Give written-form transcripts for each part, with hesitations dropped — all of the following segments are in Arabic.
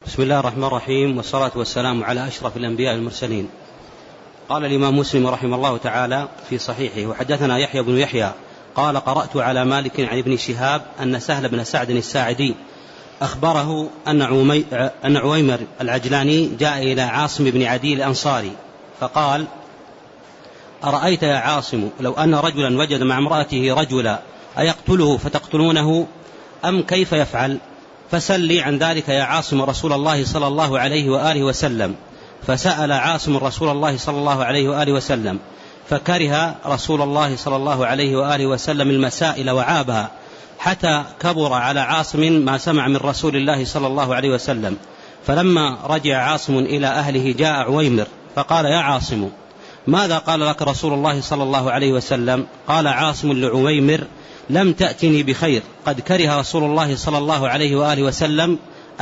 بسم الله الرحمن الرحيم، والصلاة والسلام على أشرف الأنبياء والمرسلين. قال الإمام مسلم رحمه الله تعالى في صحيحه: وحدثنا يحيى بن يحيى قال: قرأت على مالك عن ابن شهاب أن سهل بن سعد الساعدي أخبره أن عويمر العجلاني جاء إلى عاصم بن عدي الأنصاري فقال: أرأيت يا عاصم لو أن رجلا وجد مع امرأته رجلا أيقتله فتقتلونه أم كيف يفعل؟ فسل لي عن ذلك يا عاصم رسول الله صلى الله عليه وآله وسلم. فسأل عاصم رسول الله صلى الله عليه وآله وسلم، فكره رسول الله صلى الله عليه وآله وسلم المسائل وعابها، حتى كبر على عاصم ما سمع من رسول الله صلى الله عليه وسلم. فلما رجع عاصم إلى أهله جاء عويمر فقال: يا عاصم، ماذا قال لك رسول الله صلى الله عليه وسلم؟ قال عاصم لعويمر: لم تأتني بخير، قد كره رسول الله صلى الله عليه وآله وسلم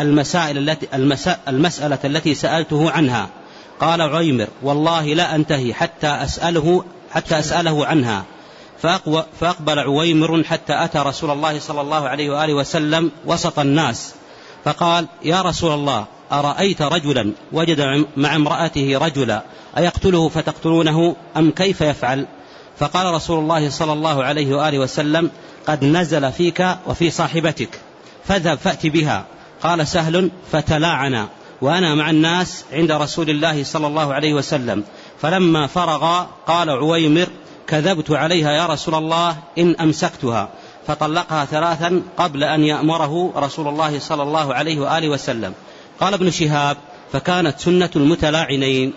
المسألة التي سألته عنها. قال عويمر: والله لا أنتهي حتى أسأله عنها. فأقبل عويمر حتى أتى رسول الله صلى الله عليه وآله وسلم وسط الناس فقال: يا رسول الله، أرأيت رجلا وجد مع امرأته رجلا أيقتله فتقتلونه أم كيف يفعل؟ فقال رسول الله صلى الله عليه وآله وسلم: قد نزل فيك وفي صاحبتك، فاذهب فأت بها. قال سهل: فتلاعنا وأنا مع الناس عند رسول الله صلى الله عليه وسلم. فلما فرغ قال عويمر: كذبت عليها يا رسول الله إن أمسكتها. فطلقها 3 قبل أن يأمره رسول الله صلى الله عليه وآله وسلم. قال ابن شهاب: فكانت سنة المتلاعنين.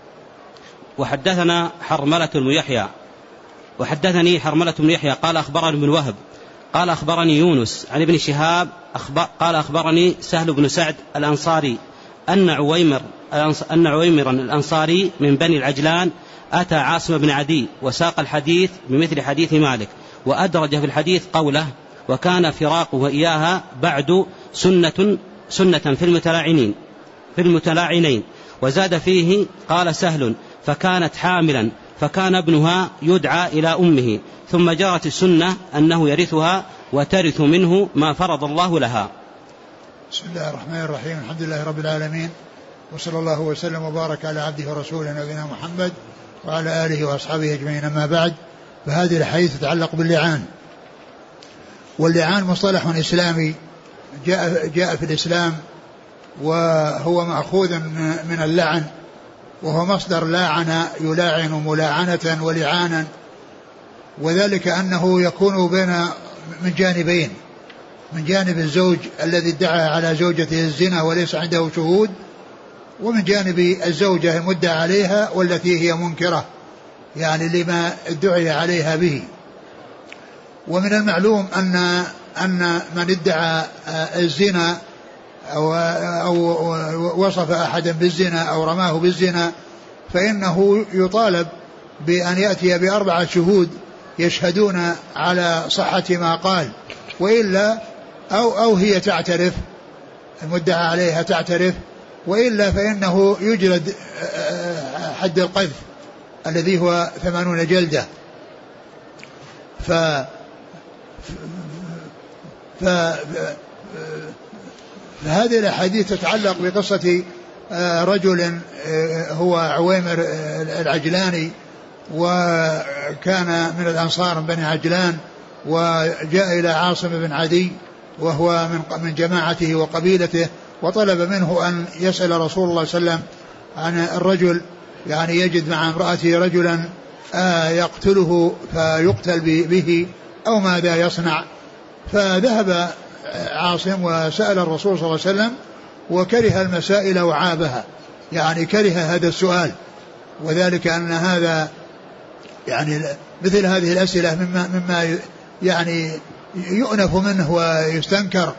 وحدثني حرملة بن يحيى قال أخبرني ابن وهب قال أخبرني يونس عن ابن شهاب قال أخبرني سهل بن سعد الأنصاري أن عويمر الأنصاري من بني العجلان أتى عاصم بن عدي وساق الحديث بمثل حديث مالك، وأدرج في الحديث قوله: وكان فراقه إياها بعد سنة في المتلاعنين. وزاد فيه: قال سهل: فكانت حاملا فكان ابنها يدعى إلى أمه، ثم جرت السنة أنه يرثها وترث منه ما فرض الله لها. بسم الله الرحمن الرحيم. الحمد لله رب العالمين، وصلى الله وسلم وبارك على عبده ورسوله نبينا محمد وعلى آله وأصحابه أجمعين. أما بعد، فهذه الحديث تتعلق باللعان. واللعان مصطلح إسلامي جاء في الإسلام، وهو مأخوذ من اللعن، وهو مصدر لاعن يلاعن ملاعنة ولعانا، وذلك أنه يكون من جانبين: من جانب الزوج الذي ادعى على زوجته الزنا وليس عنده شهود، ومن جانب الزوجة المدعى عليها والتي هي منكرة يعني لما ادعي عليها به. ومن المعلوم أن من ادعى الزنا أو وصف أحدا بالزنا أو رماه بالزنا فإنه يطالب بأن يأتي ب4 شهود يشهدون على صحة ما قال، وإلا أو هي تعترف، المدعى عليها تعترف، وإلا فإنه يجلد حد القذف الذي هو 80 جلدة. فهذه الأحاديث تتعلق بقصة رجل هو عويمر العجلاني، وكان من الأنصار من بني عجلان، وجاء إلى عاصم بن عدي وهو من جماعته وقبيلته، وطلب منه أن يسأل رسول الله صلى الله عليه وسلم عن الرجل، يعني يجد مع امرأته رجلا يقتله فيقتل به أو ماذا يصنع. فذهب عاصم وسأل الرسول صلى الله عليه وسلم، وكره المسائل وعابها، يعني كره هذا السؤال، وذلك أن هذا يعني مثل هذه الأسئلة مما يعني يؤنف منه ويستنكر،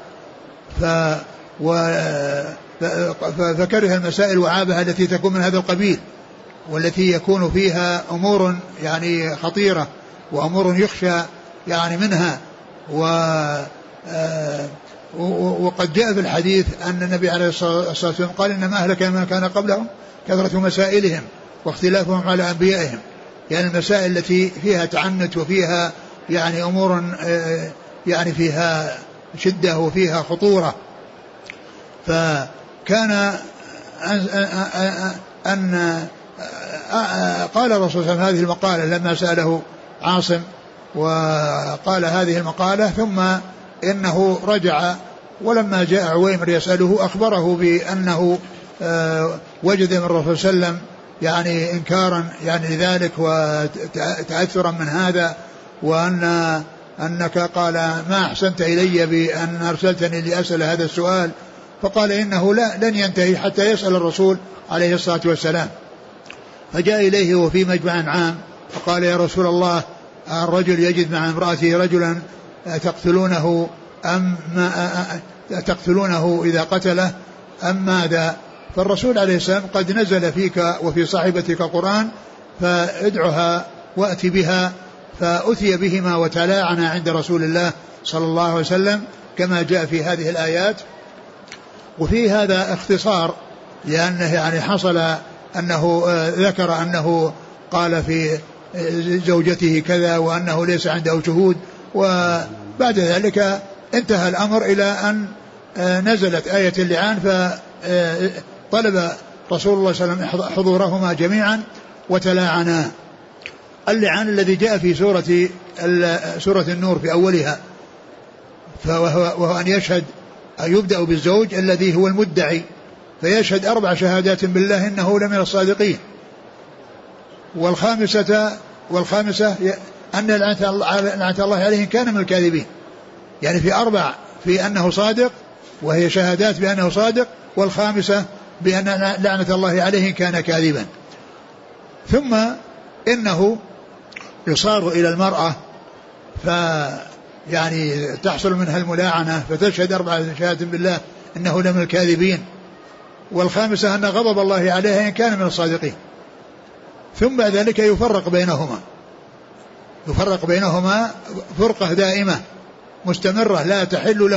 فكره المسائل وعابها التي تكون من هذا القبيل، والتي يكون فيها أمور يعني خطيرة وأمور يخشى يعني منها. وقد جاء في الحديث أن النبي عليه الصلاة والسلام قال: إنما أهلك من كان قبلهم كثرة مسائلهم واختلافهم على أنبيائهم، يعني المسائل التي فيها تعنت وفيها يعني أمور يعني فيها شدة وفيها خطورة. كان أن قال الرسول صلى الله عليه وسلم هذه المقالة لما سأله عاصم، وقال هذه المقالة، ثم إنه رجع، ولما جاء عويمر يسأله أخبره بأنه وجد من الرسول صلى الله عليه وسلم يعني إنكارا يعني لذلك وتأثرا من هذا، وأنك قال ما أحسنت إلي بأن أرسلتني لأسأل هذا السؤال، فقال إنه لن ينتهي حتى يسأل الرسول عليه الصلاة والسلام. فجاء إليه وفي مجمع عام فقال يا رسول الله الرجل يجد مع امرأته رجلا تقتلونه تقتلونه إذا قتله أم ماذا؟ فالرسول عليه السلام قد نزل فيك وفي صاحبتك قرآن فادعها وأتي بها، فأتي بهما وتلاعنا عند رسول الله صلى الله عليه وسلم كما جاء في هذه الآيات. وفي هذا اختصار لأنه يعني حصل أنه ذكر أنه قال في زوجته كذا وأنه ليس عنده شهود، وبعد ذلك انتهى الأمر إلى أن نزلت آية اللعان، فطلب رسول الله صلى الله عليه وسلم حضورهما جميعا وتلاعنا. اللعان الذي جاء في سورة النور في أولها، وهو أن يشهد أن يبدأ بالزوج الذي هو المدعي فيشهد 4 شهادات بالله إنه لمن الصادقين، والخامسة أن لعنة الله عليه كان من الكاذبين، يعني في 4 في أنه صادق وهي شهادات بأنه صادق، والخامسة بأن لعنة الله عليه كان كاذبا. ثم إنه يصار إلى المرأة يعني تحصل منها الملاعنة فتشهد 4 شهادات بالله إنه لمن الكاذبين، والخامسة أن غضب الله عليها إن كان من الصادقين. ثم بعد ذلك يفرق بينهما فرقة دائمة مستمرة لا تحل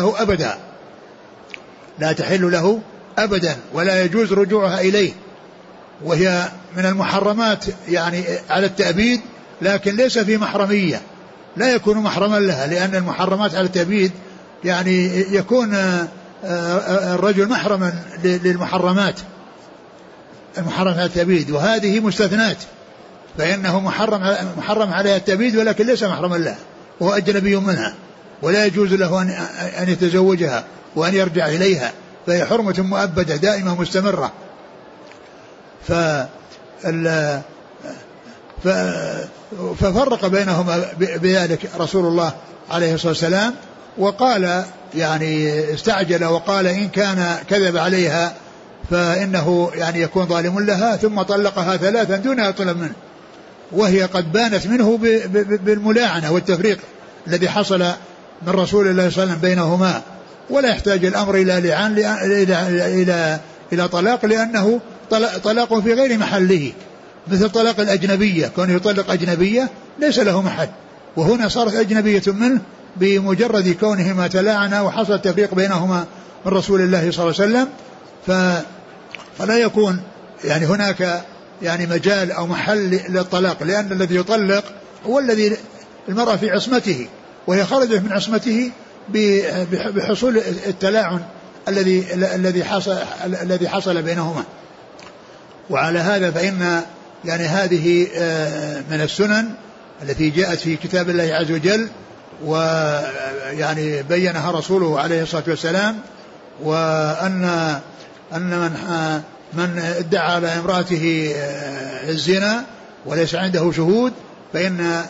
له أبدا ولا يجوز رجوعها إليه، وهي من المحرمات يعني على التأبيد، لكن ليس في محرمية، لا يكون محرما لها، لأن المحرمات على التأبيد يعني يكون الرجل محرما للمحرمات المحرم على التأبيد، وهذه مستثنات، فإنه محرم عليها التأبيد ولكن ليس محرما لها، وهو أجنبي منها ولا يجوز له أن يتزوجها وأن يرجع إليها، فهي حرمة مؤبدة دائمة مستمرة. ففرق بينهما بذلك رسول الله عليه الصلاة والسلام، وقال يعني استعجل وقال إن كان كذب عليها فإنه يعني يكون ظالم لها، ثم طلقها 3 دون طلب منه، وهي قد بانت منه بالملاعنة والتفريق الذي حصل من رسول الله صلى الله عليه وسلم بينهما، ولا يحتاج الأمر إلى لعان إلى طلاق، لأنه طلاق في غير محله، مثل طلاق الأجنبية، كونه يطلق أجنبية ليس له محل، وهنا صارت أجنبية منه بمجرد كونهما تلاعنا وحصل التفريق بينهما من رسول الله صلى الله عليه وسلم. فلا يكون يعني هناك يعني مجال أو محل للطلاق، لأن الذي يطلق هو الذي المرأة في عصمته، وهي خرجت من عصمته بحصول التلاعن الذي حصل بينهما. وعلى هذا فإن يعني هذه من السنن التي جاءت في كتاب الله عز وجل، ويعني بينها رسوله عليه الصلاة والسلام، وأن من ادعى على امرأته الزنا وليس عنده شهود فإن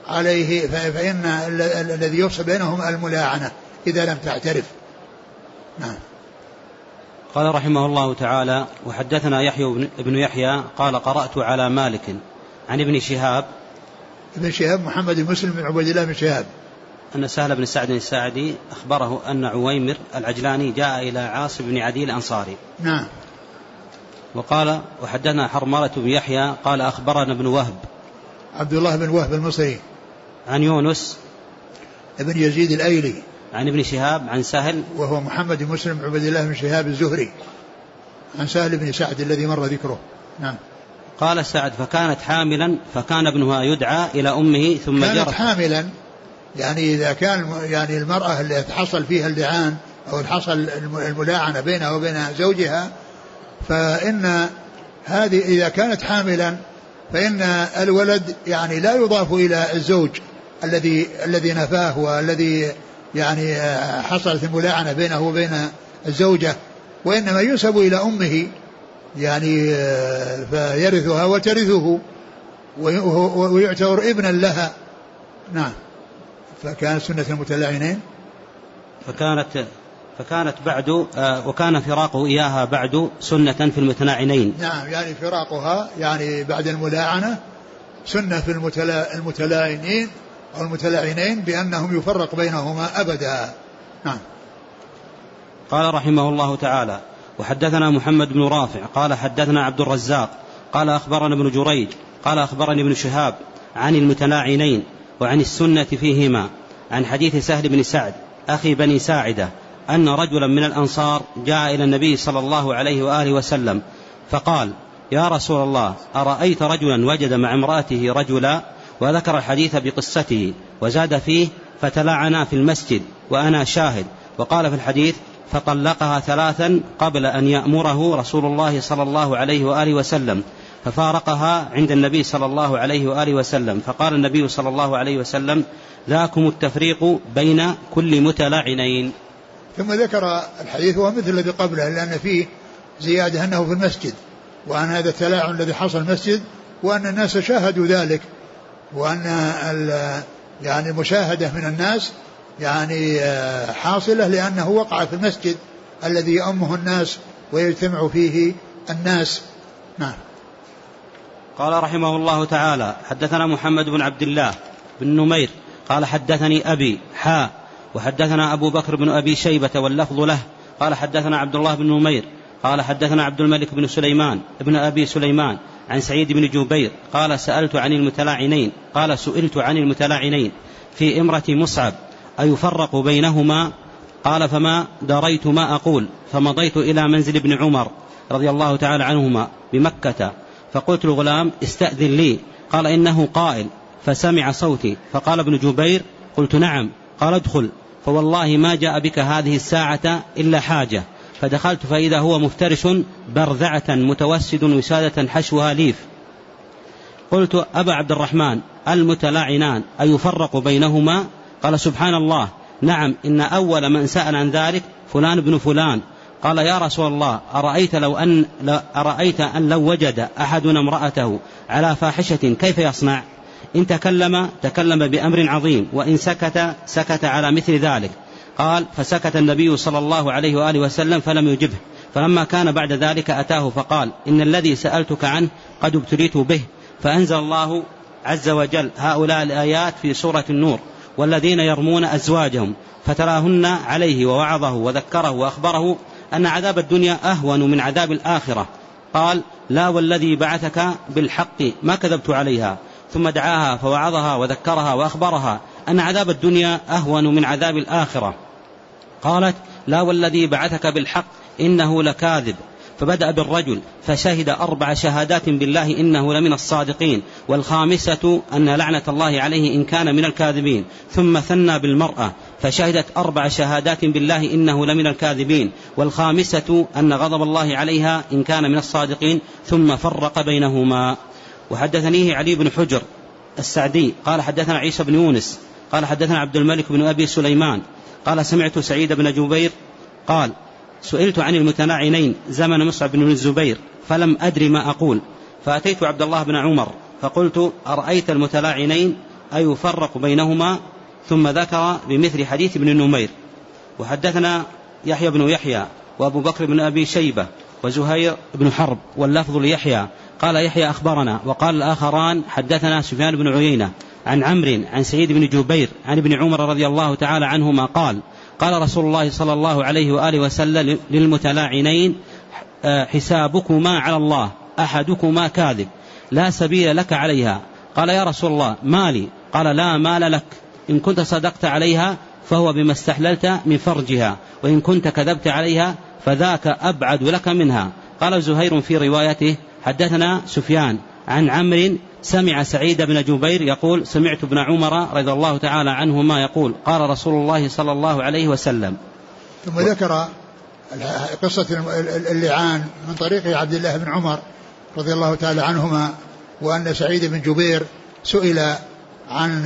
الذي يفصل بينهم الملاعنة إذا لم تعترف. نعم. قال رحمه الله تعالى: وحدثنا يحيى بن يحيى قال قرأت على مالك عن ابن شهاب محمد بن مسلم بن عبد الله بن شهاب أن سهل بن سعد الساعدي أخبره أن عويمر العجلاني جاء إلى عاصم بن عدي الأنصاري. نعم. وقال: وحدثنا حرملة بن يحيى قال أخبرنا ابن وهب عبد الله بن وهب المصري عن يونس ابن يزيد الأيلي عن ابن شهاب عن سهل وهو محمد بن مسلم بن عبد الله بن شهاب الزهري عن سهل بن سعد الذي مر ذكره. نعم. قال سعد: فكانت حاملا فكان ابنها يدعى إلى أمه ثم كانت حاملا، يعني إذا كان يعني المرأة اللي حصل فيها اللعان أو حصل الملاعنة بينها وبين زوجها، فإن هذه إذا كانت حاملا فإن الولد يعني لا يضاف إلى الزوج الذي نفاه والذي يعني حصلت الملاعنة بينه وبين الزوجة، وإنما ينسب إلى أمه يعني فيرثها وترثه ويعتبر ابنا لها. نعم. فكانت سنة المتلاعنين فكانت بعد وكان فراقه إياها بعد سنة في المتلاعنين. نعم، يعني فراقها يعني بعد الملاعنة سنة في المتلاعنين أو المتلاعنين بأنهم يفرق بينهما أبدا. نعم. قال رحمه الله تعالى: وحدثنا محمد بن رافع قال حدثنا عبد الرزاق قال أخبرنا ابن جريج قال أخبرني ابن شهاب عن المتلاعنين وعن السنة فيهما عن حديث سهل بن سعد أخي بني ساعدة أن رجلا من الأنصار جاء إلى النبي صلى الله عليه وآله وسلم فقال: يا رسول الله، أرأيت رجلا وجد مع امرأته رجلا، وذكر الحديث بقصته وزاد فيه: فتلاعنا في المسجد وأنا شاهد. وقال في الحديث: فطلقها 3 قبل أن يأمره رسول الله صلى الله عليه وآله وسلم، ففارقها عند النبي صلى الله عليه وآله وسلم، فقال النبي صلى الله عليه وسلم: ذاكم التفريق بين كل متلاعنين. ثم ذكر الحديث ومثل الذي قبله، لأن فيه زيادة أنه في المسجد، وأن هذا التلاعن الذي حصل المسجد، وأن الناس شاهدوا ذلك، وأن يعني المشاهدة من الناس يعني حاصلة لأنه وقع في المسجد الذي يأمه الناس ويجتمع فيه الناس. نعم. قال رحمه الله تعالى: حدثنا محمد بن عبد الله بن نمير قال حدثني أبي وحدثنا أبو بكر بن أبي شيبة واللفظ له قال حدثنا عبد الله بن نمير قال حدثنا عبد الملك بن سليمان ابن أبي سليمان عن سعيد بن جبير قال: سئلت عن المتلاعنين في إمرة مصعب أيفرق بينهما؟ قال: فما دريت ما أقول، فمضيت إلى منزل ابن عمر رضي الله تعالى عنهما بمكة، فقلت الغلام: استأذن لي. قال: إنه قائل. فسمع صوتي، فقال ابن جبير: قلت: نعم. قال: ادخل، فوالله ما جاء بك هذه الساعة إلا حاجة. فدخلت فإذا هو مفترش برذعة متوسد وسادة حشوها ليف. قلت: أبا عبد الرحمن، المتلاعنان أيفرق بينهما؟ قال: سبحان الله، نعم، إن أول من سأل عن ذلك فلان بن فلان. قال: يا رسول الله، أرأيت أن لو وجد أحدنا امرأته على فاحشة كيف يصنع؟ إن تكلم بأمر عظيم، وإن سكت على مثل ذلك. قال: فسكت النبي صلى الله عليه وآله وسلم فلم يجبه. فلما كان بعد ذلك أتاه فقال: إن الذي سألتك عنه قد ابتليت به. فأنزل الله عز وجل هؤلاء الآيات في سورة النور: والذين يرمون أزواجهم فتراهن عليه، ووعظه وذكره وأخبره أن عذاب الدنيا أهون من عذاب الآخرة. قال: لا والذي بعثك بالحق ما كذبت عليها. ثم دعاها فوعظها وذكرها وأخبرها أن عذاب الدنيا أهون من عذاب الآخرة. قالت: لا والذي بعثك بالحق إنه لكاذب. فبدأ بالرجل فشهد 4 شهادات بالله إنه لمن الصادقين، والخامسة أن لعنة الله عليه إن كان من الكاذبين. ثم ثنى بالمرأة فشهدت 4 شهادات بالله إنه لمن الكاذبين، والخامسة أن غضب الله عليها إن كان من الصادقين. ثم فرق بينهما. وحدثنيه علي بن حجر السعدي قال حدثنا عيسى بن يونس قال حدثنا عبد الملك بن أبي سليمان قال: سمعت سعيد بن جبير قال: سئلت عن المتلاعنين زمن مصعب بن الزبير فلم أدري ما أقول، فأتيت عبد الله بن عمر فقلت: أرأيت المتلاعنين أيفرق بينهما؟ ثم ذكر بمثل حديث ابن نمير. وحدثنا يحيى بن يحيى وأبو بكر بن أبي شيبة وزهير بن حرب واللفظ ليحيى. قال يحيى: أخبرنا. وقال الآخران: حدثنا سفيان بن عيينة عن عمرو عن سعيد بن جبير عن ابن عمر رضي الله تعالى عنهما قال: قال رسول الله صلى الله عليه وآله وسلم للمتلاعنين: حسابكما على الله، أحدكما كاذب، لا سبيل لك عليها. قال: يا رسول الله، مالي؟ قال: لا مال لك، إن كنت صدقت عليها فهو بما استحللت من فرجها، وإن كنت كذبت عليها فذاك أبعد لك منها. قال زهير في روايته: حدثنا سفيان عن عمرو سمع سعيد بن جبير يقول: سمعت ابن عمر رضي الله تعالى عنهما يقول: قال رسول الله صلى الله عليه وسلم. ثم ذكر قصة اللعان من طريق عبد الله بن عمر رضي الله تعالى عنهما، وأن سعيد بن جبير سئل عن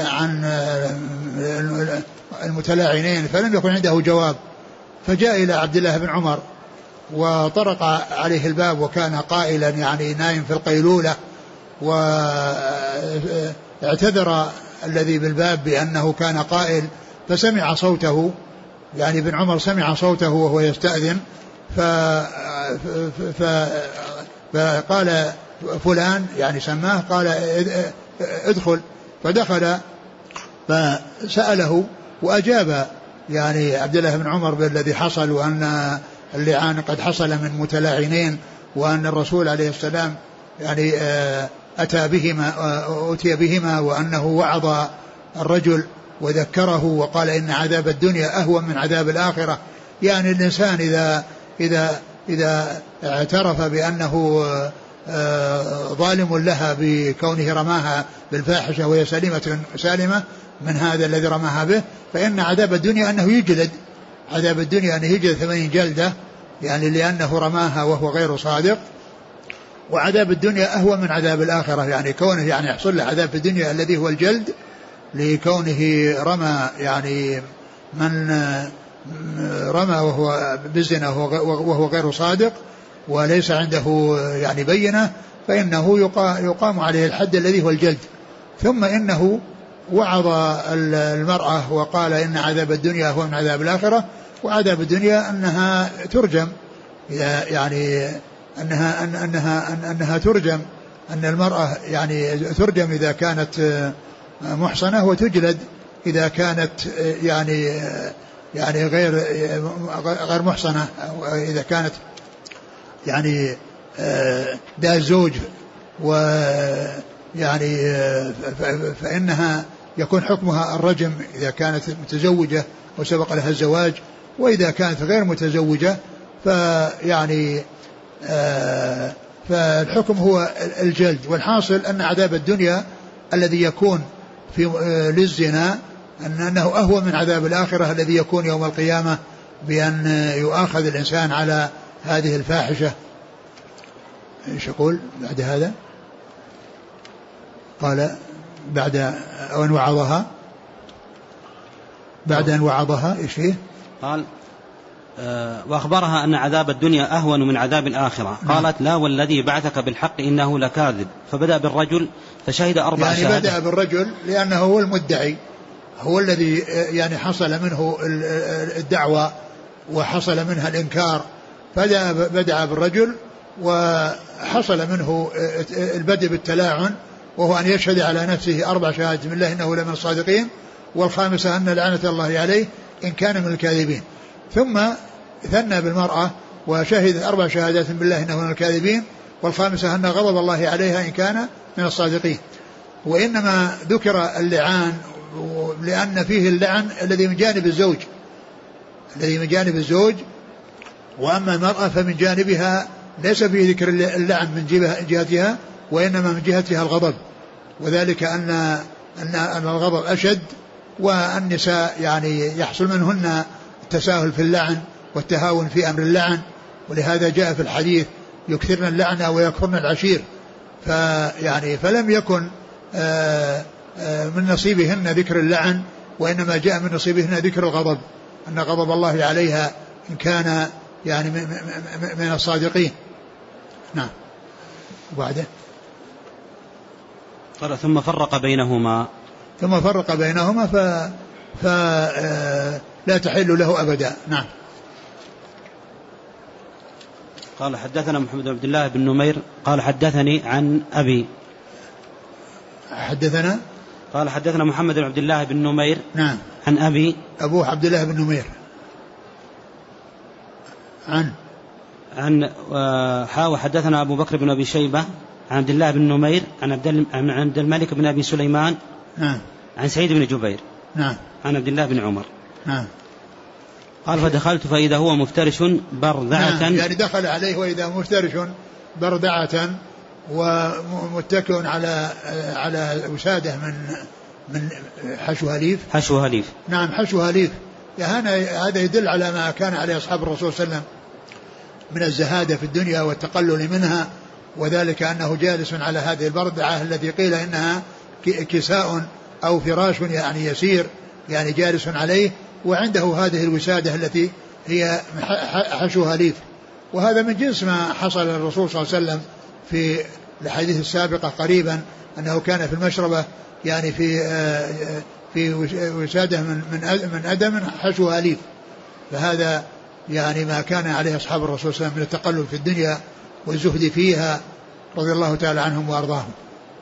المتلاعنين فلم يكن عنده جواب، فجاء إلى عبد الله بن عمر وطرق عليه الباب وكان قائلا يعني نايم في القيلولة، واعتذر الذي بالباب بأنه كان قائل، فسمع صوته، يعني ابن عمر سمع صوته وهو يستأذن، فقال فلان يعني سماه، قال ادخل، فدخل فسأله وأجاب يعني عبد الله بن عمر بالذي حصل، وأن اللعان قد حصل من متلاعنين، وأن الرسول عليه السلام يعني أتي بهما وأنه وعظ الرجل وذكره وقال إن عذاب الدنيا أهون من عذاب الآخرة. يعني الإنسان إذا اعترف بأنه ظالم لها بكونه رماها بالفاحشة وهي سالمة من هذا الذي رماها به، فإن عذاب الدنيا أنه يجلد، عذاب الدنيا أنه يجلد 80 جلدة، يعني لأنه رماها وهو غير صادق. وعذاب الدنيا أهون من عذاب الآخرة، يعني كونه يعني يحصل له عذاب في الدنيا الذي هو الجلد لكونه رمى يعني من رمى وهو بالزنا وهو غير صادق وليس عنده يعني بينة، فإنه يقام عليه الحد الذي هو الجلد. ثم إنه وعظ المرأة وقال إن عذاب الدنيا هو من عذاب الآخرة، وعذاب الدنيا أنها ترجم، يعني أنها ترجم، أن المرأة يعني ترجم إذا كانت محصنة، وتجلد إذا كانت يعني غير محصنة، إذا كانت يعني ذات زوج، ويعني فإنها يكون حكمها الرجم إذا كانت متزوجة وسبق لها الزواج، وإذا كانت غير متزوجة فيعني فالحكم هو الجلد. والحاصل أن عذاب الدنيا الذي يكون للزنا أنه أهون من عذاب الآخرة الذي يكون يوم القيامة بأن يؤاخذ الإنسان على هذه الفاحشة. إيش يقول بعد هذا؟ قال بعد أن وعظها، بعد أن وعظها إيش فيه؟ قال وأخبرها أن عذاب الدنيا أهون من عذاب الآخرة. قالت لا والذي بعثك بالحق إنه لكاذب. فبدأ بالرجل فشهد 4 شهادات. يعني بدأ بالرجل لأنه هو المدعي، هو الذي يعني حصل منه الدعوة وحصل منها الإنكار، فبدأ بالرجل وحصل منه البدء بالتلاعن، وهو أن يشهد على نفسه 4 شهادات بالله إنه لمن الصادقين، والخامسة أن لعنة الله عليه إن كان من الكاذبين. ثم ثنى بالمرأة وشهد 4 شهادات بالله إنه من الكاذبين، والخامسة أن غضب الله عليها إن كان من الصادقين. وإنما ذكر اللعان لأن فيه اللعن الذي من جانب الزوج، وأما المرأة فمن جانبها ليس فيه ذكر اللعن من جهتها، وإنما من جهتها الغضب، وذلك أن الغضب أشد، والنساء يعني يحصل منهن التساهل في اللعن والتهاون في أمر اللعن، ولهذا جاء في الحديث يكثرن اللعن ويكفرن العشير. فيعني فلم يكن من نصيبهن ذكر اللعن، وإنما جاء من نصيبهن ذكر الغضب، أن غضب الله عليها إن كان يعني من الصادقين. نعم. وبعده قال ثم فرق بينهما فلا تحل له أبدا. نعم. قال حدثنا محمد بن عبد الله بن نمير قال حدثني عن أبي. قال حدثنا محمد بن عبد الله بن نمير. نعم. عن أبي أبوه عبد الله بن نمير. عن وحدثنا أبو بكر بن أبي شيبة عن عبد الله بن نمير عن عبد الملك بن أبي سليمان. نعم. عن سعيد بن جبير. نعم. عن عبد الله بن عمر. نعم. قال فدخلت فإذا هو مفترش بردعة. نعم. يعني دخل عليه وإذا مفترش بردعة ومتكئ على وسادة من حشوها ليف. حشوها ليف. نعم حشوها ليف، هذا يدل على ما كان عليه أصحاب الرسول صلى الله عليه وسلم من الزهادة في الدنيا والتقلل منها، وذلك أنه جالس على هذه البردعة التي قيل إنها كساء أو فراش يعني يسير، يعني جالس عليه، وعنده هذه الوسادة التي هي حشوها ليف. وهذا من جنس ما حصل للرسول صلى الله عليه وسلم في الحديث السابقة قريبا، أنه كان في المشربة يعني في وسادة من أدم حشوها ليف. فهذا يعني ما كان عليه أصحاب الرسول صلى الله عليه وسلم من التقلل في الدنيا والزهد فيها رضي الله تعالى عنهم وأرضاهم.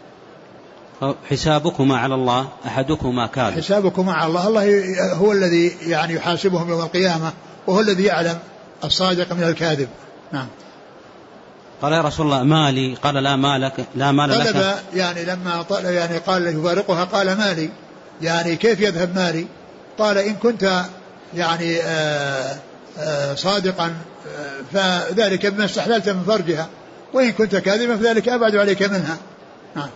حسابكما على الله أحدكما كاذب. حسابكما على الله، الله هو الذي يعني يحاسبهم يوم القيامة، وهو الذي يعلم الصادق من الكاذب. نعم. قال يا رسول الله مالي، قال لا مال لك. طلب يعني لما يعني قال يفارقها قال مالي، يعني كيف يذهب مالي؟ قال إن كنت يعني صادقا فذلك بما استحللت من فرجها، وإن كنت كاذبا فذلك أبعد عليك منها. نعم.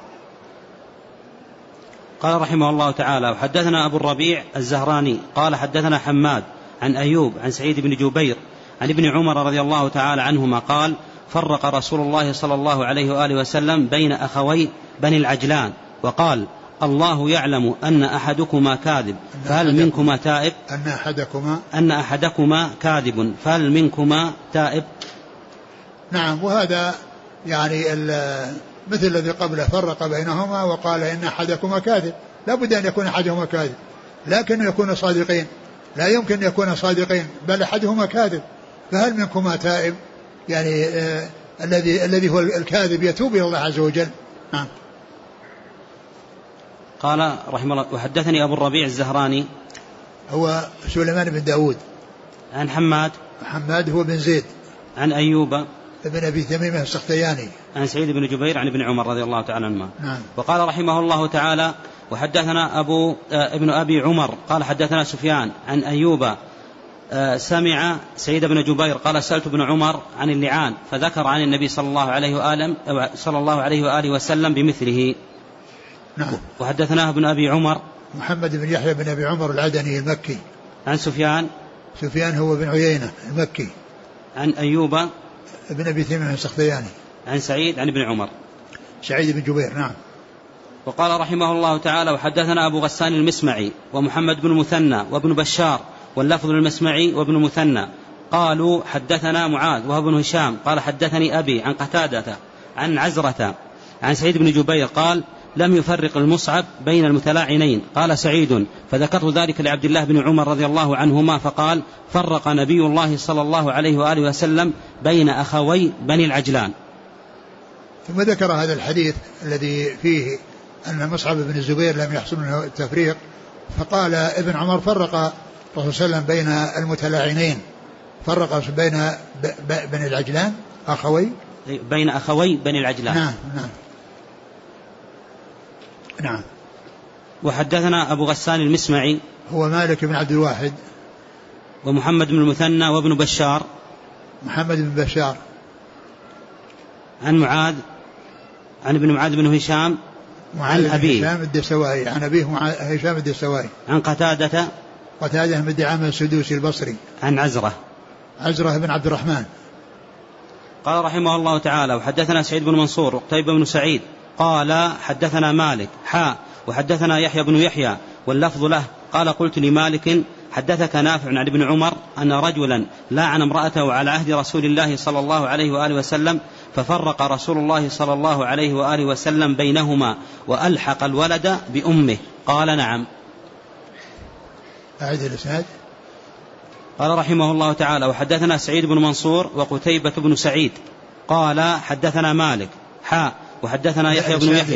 قال رحمه الله تعالى: وحدثنا أبو الربيع الزهراني قال حدثنا حماد عن أيوب عن سعيد بن جبير عن ابن عمر رضي الله تعالى عنهما قال: فرق رسول الله صلى الله عليه وآله وسلم بين أخوي بني العجلان وقال: الله يعلم أن أحدكما كاذب فهل منكما تائب؟ أن أحدكما كاذب فهل منكما تائب؟ نعم. وهذا يعني مثل الذي قبله، فرق بينهما وقال إن أحدكما كاذب. لا بد أن يكون أحدهما كاذب، لكن يكون صادقين، لا يمكن أن يكون صادقين، بل أحدهما كاذب. فهل منكما تائب؟ يعني الذي هو الكاذب يتوب إلى الله عز وجل. نعم. قال رحمه الله: وحدثني أبو الربيع الزهراني هو سليمان بن داود عن حماد هو بن زيد عن أيوب ابن أبي تميمة السختياني عن سعيد بن جبير عن ابن عمر رضي الله تعالى عنهما. نعم. وقال رحمه الله تعالى: وحدثنا ابن أبي عمر قال حدثنا سفيان عن أيوب سمع سعيد بن جبير قال: سألت ابن عمر عن اللعان فذكر عن النبي صلى الله عليه وآله وسلم بمثله. نعم. وحدثناه ابن أبي عمر محمد بن يحيى بن أبي عمر العدني المكي عن سفيان هو بن عيينة المكي عن أيوب ابن أبي تميمة السختياني عن سعيد عن ابن عمر سعيد بن جبير. نعم. وقال رحمه الله تعالى: وحدثنا أبو غسان المسمعي ومحمد بن المثنى وابن بشار واللفظ المسمعي وابن المثنى قالوا حدثنا معاذ وهو ابن هشام قال حدثني أبي عن قتادة عن عزرة عن سعيد بن جبير قال: لم يفرق المصعب بين المتلاعنين. قال سعيد: فذكرت ذلك لعبد الله بن عمر رضي الله عنهما فقال: فرق نبي الله صلى الله عليه وآله وسلم بين أخوي بني العجلان. ثم ذكر هذا الحديث الذي فيه أن مصعب بن الزبير لم يحصل منه التفريق، فقال ابن عمر: فرق الرسول صلى الله عليه وسلم بين المتلاعنين، فرق بين بني العجلان بين أخوي بني العجلان. نعم. وحدثنا أبو غسان المسمعي هو مالك بن عبد الواحد ومحمد بن المثنى وابن بشار محمد بن بشار عن معاذ عن ابن معاذ بن هشام عن أبيه هشام الدستوائي عن أبيه هشام الدستوائي عن قتادة بن دعامة السدوسي البصري عن عزرة بن عبد الرحمن. قال رحمه الله تعالى: وحدثنا سعيد بن منصور وقتيبة بن سعيد قال حدثنا مالك وحدثنا يحيى بن يحيى واللفظ له قال: قلت لمالك: حدثك نافع عن ابن عمر أن رجلا لاعن امرأته على عهد رسول الله صلى الله عليه وآله وسلم ففرق رسول الله صلى الله عليه وآله وسلم بينهما وألحق الولد بأمه؟ قال: نعم. أعيد الإسناد. قال رحمه الله تعالى: وحدثنا سعيد بن منصور وقتيبة بن سعيد قال حدثنا مالك وحدثنا يحيى بن يحيى.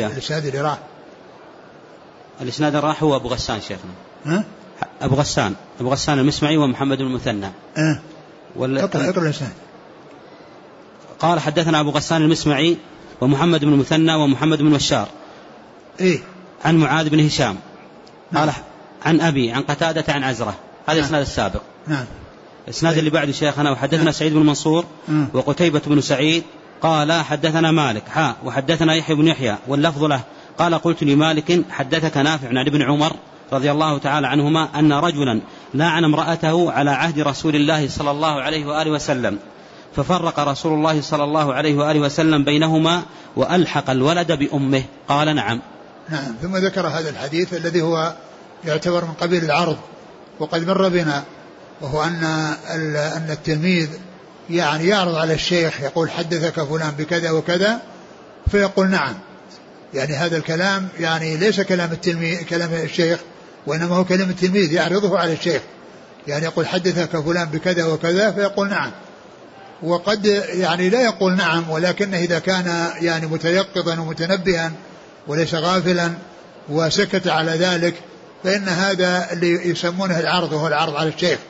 الإسناد الراح هو أبو غسان شيخنا. أبو غسان المسمعي ومحمد بن المثنى. اقرأ الإسناد. قال حدثنا أبو غسان المسمعي ومحمد بن المثنى ومحمد بن بشار عن معاذ بن هشام قال عن أبي عن قتادة عن عزرة. هذا الإسناد السابق. الإسناد اللي بعد شيخنا: وحدثنا سعيد بن منصور وقتيبة بن سعيد قال حدثنا مالك وحدثنا يحيى بن يحيى واللفظ له قال: قلت لمالك: حدثك نافع عن ابن عمر رضي الله تعالى عنهما أن رجلا لعن امرأته على عهد رسول الله صلى الله عليه وآله وسلم، ففرق رسول الله صلى الله عليه وآله وسلم بينهما وألحق الولد بأمه. قال نعم. نعم. ثم ذكر هذا الحديث الذي هو يعتبر من قبيل العرض، وقد مر بنا، وهو أن التلميذ يعني يعرض على الشيخ يقول حدثك فلان بكذا وكذا، فيقول نعم. يعني هذا الكلام يعني ليس كلام الشيخ، وإنما هو كلام التلميذ يعرضه على الشيخ، يعني يقول حدثك فلان بكذا وكذا فيقول نعم. وقد يعني لا يقول نعم، ولكنه إذا كان يعني متيقظا ومتنبها وليس غافلا وسكت على ذلك، فإن هذا اللي يسمونه العرض، وهو العرض على الشيخ.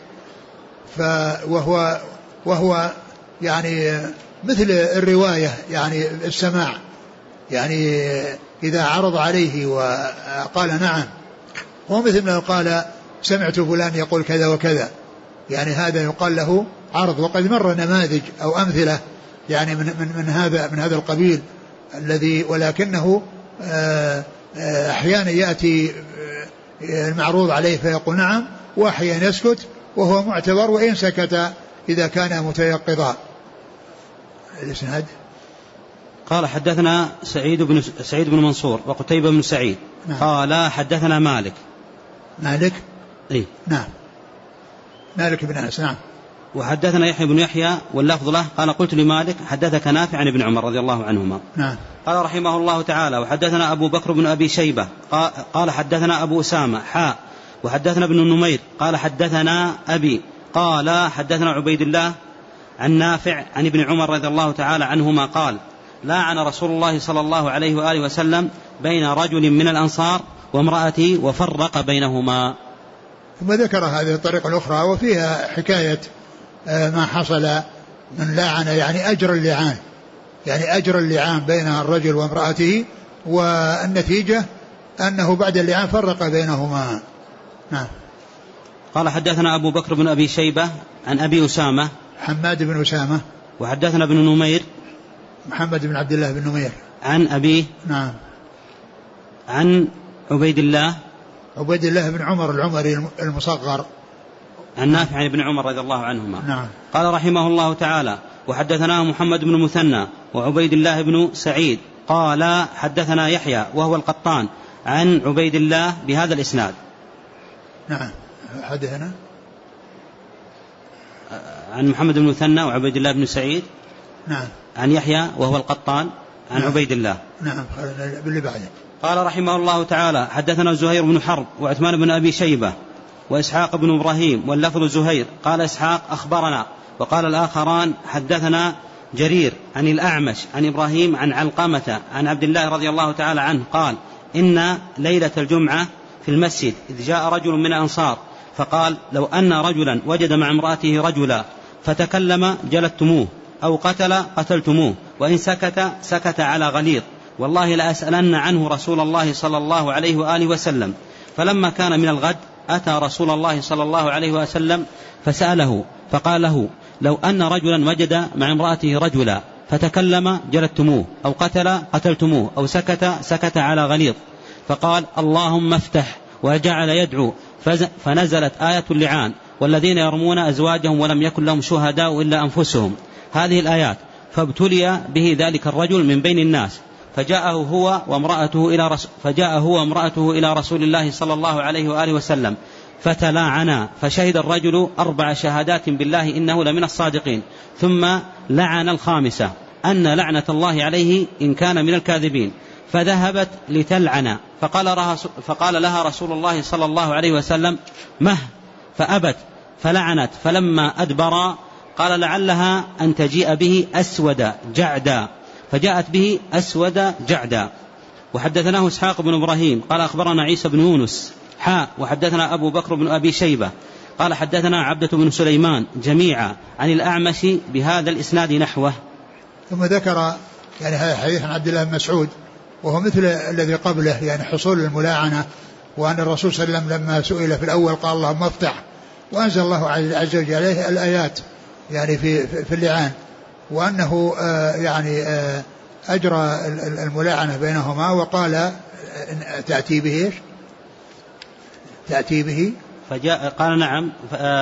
وهو يعني مثل الرواية، يعني السماع، يعني إذا عرض عليه وقال نعم، هو مثل ما قال سمعت فلان يقول كذا وكذا، يعني هذا يقال له عرض. وقد مر نماذج أو أمثلة يعني من هذا القبيل الذي، ولكنه أحيانا يأتي المعروض عليه فيقول نعم، وأحيانا يسكت وهو معتبر وإن سكت إذا كان متيقظا. الإسناد قال حدثنا سعيد بن منصور وقتيبة بن سعيد. نعم. قال حدثنا مالك إيه؟ نعم، مالك بن أنس. نعم. وحدثنا يحيى بن يحيى واللفظ له قال قلت لمالك حدثك نافع عن ابن عمر رضي الله عنهما. نعم. قال رحمه الله تعالى وحدثنا أبو بكر بن أبي شيبة قال حدثنا أبو أسامة وحدثنا ابن نمير قال حدثنا أبي قال حدثنا عبيد الله عن نافع عن ابن عمر رضي الله تعالى عنهما قال لعن رسول الله صلى الله عليه وآله وسلم بين رجل من الأنصار وامرأته وفرق بينهما. ثم ذكر هذه الطريقة الأخرى وفيها حكاية ما حصل من لعن، يعني أجر اللعان بين الرجل وامرأته، والنتيجة أنه بعد اللعان فرق بينهما. نعم. قال حدثنا أبو بكر بن أبي شيبة عن أبي أسامة حماد بن أسامة، وحدثنا ابن نمير محمد بن عبد الله بن نمير عن أبيه. نعم. عن عبيد الله بن عمر العمري المصغر عن نافع عن ابن عمر رضي الله عنهما. نعم. قال رحمه الله تعالى وحدثناه محمد بن مثنى وعبيد الله بن سعيد قال حدثنا يحيى وهو القطان عن عبيد الله بهذا الإسناد. نعم. حدثنا عن محمد بن مثنى وعبيد الله بن سعيد. نعم. عن يحيى وهو القطان عن عبيد الله. نعم. باللي بعده. قال رحمه الله تعالى حدثنا زهير بن حرب وعثمان بن أبي شيبة وإسحاق بن إبراهيم واللفظ زهير قال إسحاق أخبرنا، وقال الآخران حدثنا جرير عن الأعمش عن إبراهيم عن علقمة عن عبد الله رضي الله تعالى عنه قال إن ليلة الجمعة في المسجد إذ جاء رجل من الأنصار فقال لو أن رجلا وجد مع امرأته رجلا فتكلم جلدتموه أو قتلتموه وإن سكت على غليظ والله لأسألن عنه رسول الله صلى الله عليه وآله وسلم. فلما كان من الغد أتى رسول الله صلى الله عليه وسلم فسأله فقال له لو أن رجلا وجد مع امرأته رجلا فتكلم جلدتموه أو قتلتموه أو سكت على غليظ، فقال اللهم افتح، وجعل يدعو فنزلت آية اللعان والذين يرمون أزواجهم ولم يكن لهم شهداء إلا أنفسهم، هذه الآيات. فابتلي به ذلك الرجل من بين الناس فجاء هو وامرأته إلى رسول الله صلى الله عليه وآله وسلم فتلاعنا، فشهد الرجل 4 شهادات بالله إنه لمن الصادقين، ثم لعن الخامسة أن لعنة الله عليه إن كان من الكاذبين، فذهبت لتلعن فقال لها رسول الله صلى الله عليه وسلم مه، فأبت فلعنت، فلما أدبر قال لعلها أن تجيء به أسود جعدا، فجاءت به أسود جعدا. وحدثناه إسحاق بن إبراهيم قال أخبرنا عيسى بن يونس وحدثنا أبو بكر بن أبي شيبة قال حدثنا عبدة بن سليمان جميعا عن الأعمش بهذا الإسناد نحوه. ثم ذكر يعني هذا حديث عن عبد الله بن مسعود وهو مثل الذي قبله، يعني حصول الملاعنة، وأن الرسول صلى الله عليه وسلم لما سئل في الأول قال اللهم افتح، وأنزل الله عز وجل عليه الآيات يعني في اللعان، وأنه يعني أجرى الملاعنة بينهما، وقال تأتي به إيش؟ تأتي به. فجاء قال نعم.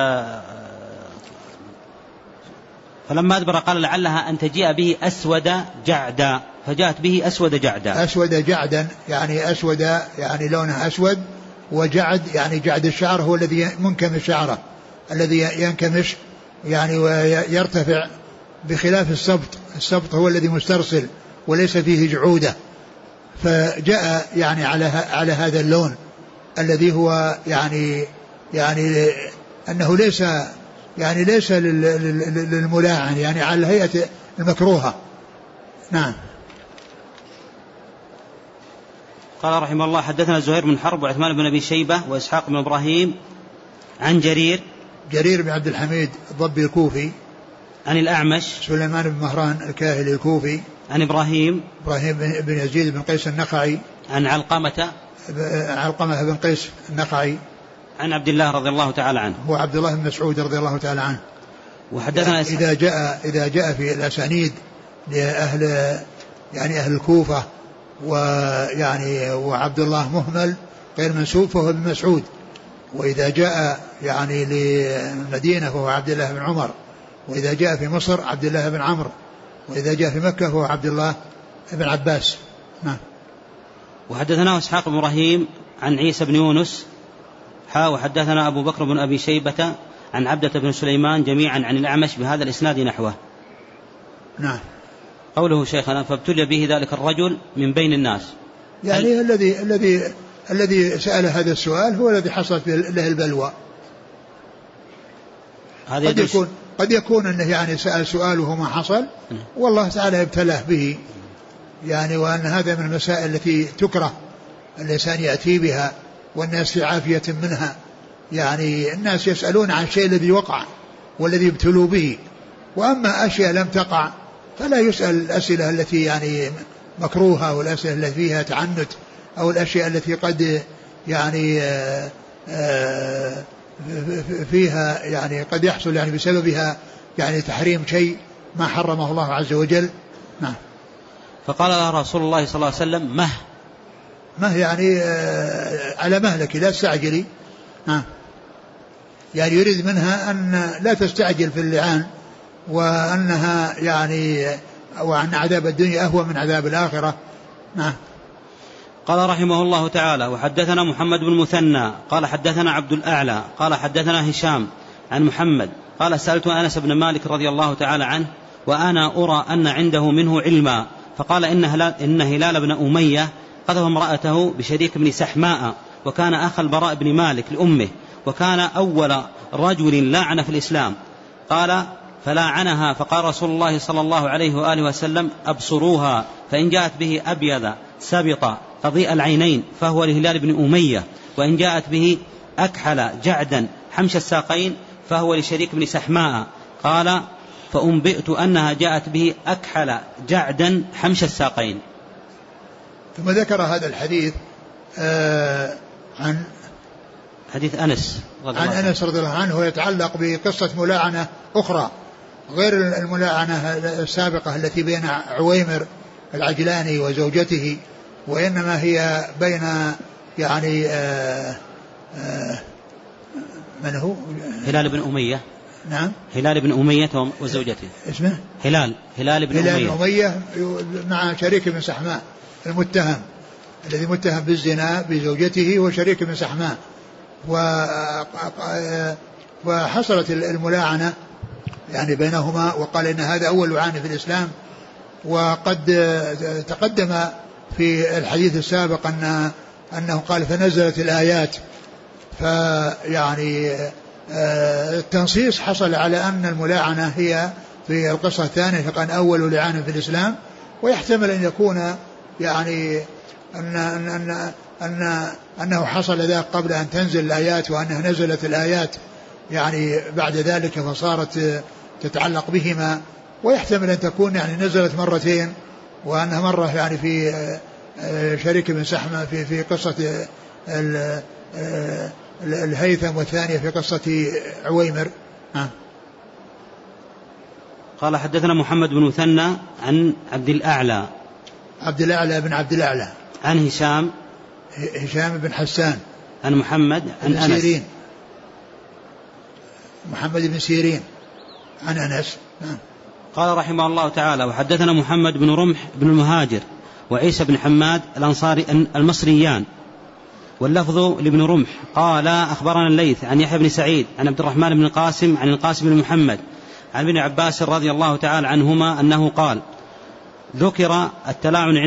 فلما أدبر قال لعلها أن تجيء به أسود جعدا، فجاءت به أسود جعدا. أسود جعدا يعني أسود يعني لونه أسود، وجعد يعني جعد الشعر هو الذي منكمش شعره، الذي ينكمش يعني ويرتفع، بخلاف السبط هو الذي مسترسل وليس فيه جعودة. فجاء يعني على هذا اللون الذي هو يعني أنه ليس للملاعن، يعني على الهيئة المكروهة. نعم. قال رحمه الله حدثنا زهير بن حرب وعثمان بن أبي شيبة وإسحاق بن إبراهيم عن جرير بن عبد الحميد الضبي الكوفي، عن الأعمش سليمان بن مهران الكاهلي الكوفي، عن إبراهيم بن يزيد بن قيس النخعي، عن علقمة بن قيس النخعي، عن عبد الله رضي الله تعالى عنه، هو عبد الله بن مسعود رضي الله تعالى عنه. وحدثنا إذا جاء في الأسانيد لأهل يعني أهل الكوفة ويعني وعبد الله مهمل غير منسوب فهو ابن مسعود، وإذا جاء يعني للمدينة فهو عبد الله بن عمر، وإذا جاء في مصر عبد الله بن عمرو، وإذا جاء في مكة فهو عبد الله بن عباس. نعم. وحدثنا إسحاق بن إبراهيم عن عيسى بن يونس وحدثنا أبو بكر بن أبي شيبة عن عبدة بن سليمان جميعا عن الأعمش بهذا الإسناد نحوه. نعم. قوله شيخنا فابتلي به ذلك الرجل من بين الناس، يعني الذي سأل هذا السؤال هو الذي حصلت له البلوى. قد يكون أنه يعني سأل سؤاله ما حصل والله تعالى ابتلاه به، يعني وأن هذا من المسائل التي تكره الإنسان يأتي بها والناس في عافية منها. يعني الناس يسألون عن الشيء الذي وقع والذي ابتلوا به، وأما أشياء لم تقع فلا يسأل الأسئلة التي يعني مكروهة والأسئلة التي فيها تعنت أو الأشياء التي قد يعني فيها يعني قد يحصل يعني بسببها يعني تحريم شيء ما حرمه الله عز وجل. نعم. فقال له رسول الله صلى الله عليه وسلم مه يعني على مهلك لا تستعجلي. يعني يريد منها أن لا تستعجل في اللعان، وأنها يعني وأن عذاب الدنيا أهون من عذاب الآخرة. نعم. قال رحمه الله تعالى وحدثنا محمد بن مثنى قال حدثنا عبد الأعلى قال حدثنا هشام عن محمد قال سألت أنس بن مالك رضي الله تعالى عنه وأنا أرى أن عنده منه علما، فقال إن هلال بن أمية قذف امرأته بشريك بن سحماء، وكان أخ البراء بن مالك لأمه، وكان أول رجل لعن في الإسلام. قال فلاعنها، فقال رسول الله صلى الله عليه وآله وسلم أبصروها، فإن جاءت به أبيض سبط قضيء العينين فهو لهلال بن أمية، وإن جاءت به أكحل جعدا حمش الساقين فهو لشريك بن سحماء. قال فأنبئت أنها جاءت به أكحل جعدا حمش الساقين. ثم ذكر هذا الحديث عن حديث أنس رضي الله عنه، ويتعلق بقصة ملاعنة أخرى غير الملاعنة السابقة التي بين عويمر العجلاني وزوجته، وإنما هي بين يعني من هو؟ هلال بن أمية. نعم. هلال بن أمية وزوجته اسمه هلال بن أمية مع شريك بن سحماء المتهم الذي متهم بالزنا بزوجته وشريك بن سحماء. وحصلت الملاعنة يعني بينهما، وقال إن هذا أول لعان في الإسلام. وقد تقدم في الحديث السابق أنه قال فنزلت الآيات، فيعني التنصيص حصل على أن الملاعنة هي في القصة الثانية، فكان أول لعان في الإسلام، ويحتمل أن يكون يعني أنه حصل ذلك قبل أن تنزل الآيات، وأنها نزلت الآيات يعني بعد ذلك فصارت تتعلق بهما، ويحتمل أن تكون يعني نزلت مرتين، وأنها مرة يعني في شريك بن سحمة في قصة الهيثم، والثانية في قصة عويمر. قال حدثنا محمد بن مثنى عن عبد الأعلى بن عبد الأعلى عن هشام بن حسان عن محمد عن أنس. سيرين. محمد بن سيرين عن أنس. نعم. قال رحمه الله تعالى: وحدثنا محمد بن رمح بن المهاجر وعيسى بن حماد الأنصاري المصريان، واللفظ لابن رمح قال: أخبرنا الليث عن يحيى بن سعيد عن عبد الرحمن بن القاسم عن القاسم بن محمد عن ابن عباس رضي الله تعالى عنهما أنه قال: ذكر التلاعن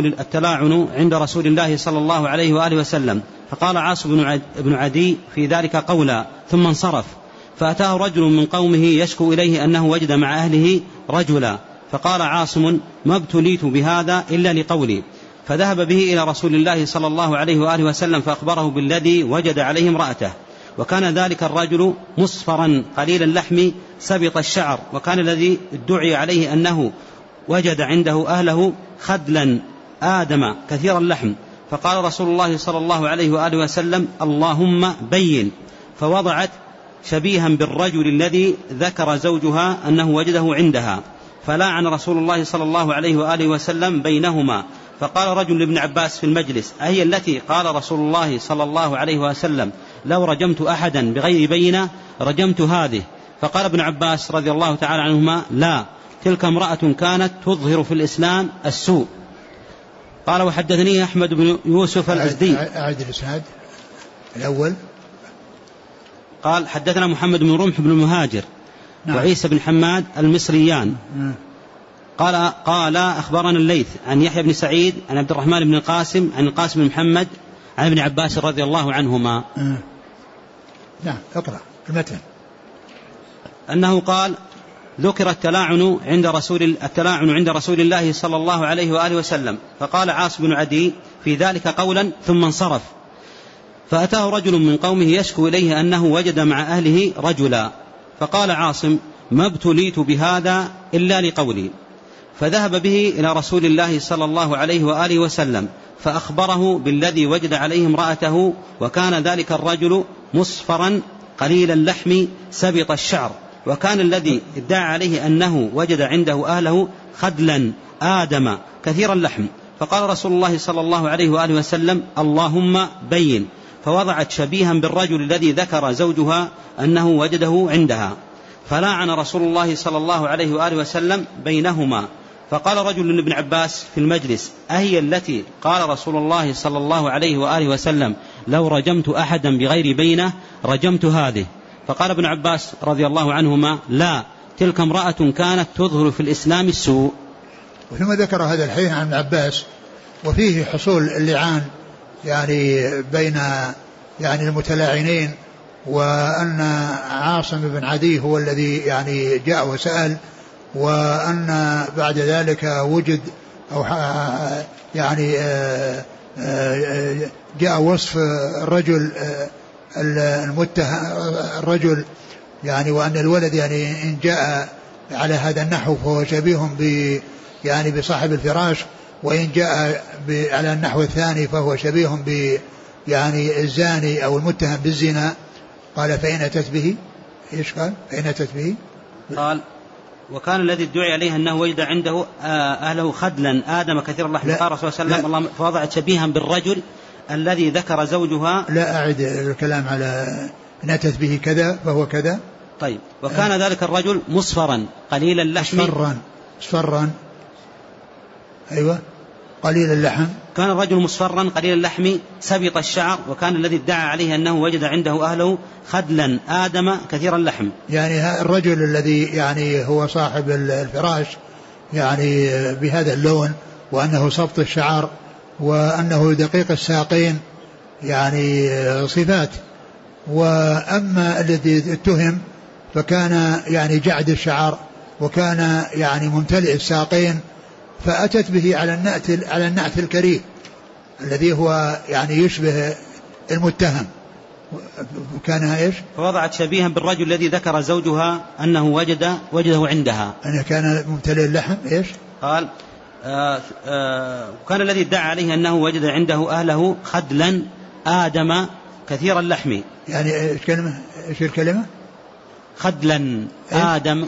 عند رسول الله صلى الله عليه وآله وسلم، فقال عاصم بن عدي في ذلك قولا ثم انصرف، فأتاه رجل من قومه يشكو إليه أنه وجد مع أهله رجلا، فقال عاصم: ما ابتليت بهذا إلا لقولي، فذهب به إلى رسول الله صلى الله عليه وآله وسلم فأخبره بالذي وجد عليه امرأته، وكان ذلك الرجل مصفرا قليل اللحم سبط الشعر، وكان الذي ادعي عليه أنه وجد عنده أهله خدلا آدم كثير اللحم، فقال رسول الله صلى الله عليه وآله وسلم: اللهم بين، فوضعت شبيها بالرجل الذي ذكر زوجها أنه وجده عندها، فلاعن رسول الله صلى الله عليه وآله وسلم بينهما. فقال رجل لابن عباس في المجلس: أهي التي قال رسول الله صلى الله عليه وسلم: لو رجمت أحدا بغير بينة رجمت هذه؟ فقال ابن عباس رضي الله تعالى عنهما: لا، تلك امرأة كانت تظهر في الإسلام السوء. قال: وحدثني أحمد بن يوسف الأزدي. أعد الإسناد الأول. قال: حدثنا محمد بن رمح بن المهاجر وعيسى بن حماد المصريان. قال أخبرنا الليث عن يحيى بن سعيد عن عبد الرحمن بن القاسم عن القاسم بن محمد عن ابن عباس رضي الله عنهما. نعم. اقرأ المتن. أنه قال: ذكر التلاعن عند رسول الله صلى الله عليه وآله وسلم، فقال عاصم بن عدي في ذلك قولا ثم انصرف، فأتاه رجل من قومه يشكو إليه أنه وجد مع أهله رجلا، فقال عاصم: ما ابتليت بهذا إلا لقولي، فذهب به إلى رسول الله صلى الله عليه وآله وسلم فأخبره بالذي وجد عليه امرأته، وكان ذلك الرجل مصفرا قليل اللحم سبط الشعر، وكان الذي ادعى عليه أنه وجد عنده أهله خدلا آدم كثير اللحم، فقال رسول الله صلى الله عليه وآله وسلم: اللهم بين، فوضعت شبيها بالرجل الذي ذكر زوجها أنه وجده عندها، فلاعن رسول الله صلى الله عليه وآله وسلم بينهما. فقال رجل لابن عباس في المجلس: أهي التي قال رسول الله صلى الله عليه وآله وسلم: لو رجمت أحدا بغير بينة رجمت هذه؟ فقال ابن عباس رضي الله عنهما: لا، تلك امرأة كانت تظهر في الإسلام السوء. ثم ذكر هذا الحديث عن ابن عباس، وفيه حصول اللعان يعني بين يعني المتلاعنين، وأن عاصم بن عدي هو الذي يعني جاء وسأل، وأن بعد ذلك وجد أو يعني جاء وصف الرجل المتهم الرجل يعني، وأن الولد يعني إن جاء على هذا النحو فهو شبيه يعني بصاحب الفراش، وإن جاء على النحو الثاني فهو شبيه يعني الزاني أو المتهم بالزنا. قال: فإن أتت به، إيش قال؟ فإن أتت به، قال: وكان الذي ادعي عليه أنه وجد عنده أهله خدلا آدم كثير اللحم، قال الرسول صلى الله عليه وسلم: فوضعت شبيها بالرجل الذي ذكر زوجها. لا أعد الكلام على إن أتت به كذا فهو كذا. طيب. وكان ذلك الرجل مصفرا قليل اللحم. مصفرا أيوة قليل اللحم. كان الرجل مصفرا قليل اللحم سبط الشعر، وكان الذي ادعى عليه أنه وجد عنده أهله خدلا آدم كثير اللحم. يعني الرجل الذي يعني هو صاحب الفراش يعني بهذا اللون، وأنه سبط الشعر، وأنه دقيق الساقين، يعني صفات. وأما الذي اتهم فكان يعني جعد الشعر، وكان يعني ممتلئ الساقين، فأتت به على النعت الكريم الذي هو يعني يشبه المتهم. كان ايش؟ فوضعت شبيها بالرجل الذي ذكر زوجها أنه وجده عندها، أنه كان ممتلئ اللحم. ايش قال؟ كان الذي ادعى عليه أنه وجد عنده أهله خدلا آدم كثير اللحم. يعني ايش كلمة؟ ايش الكلمة؟ خدلا آدم.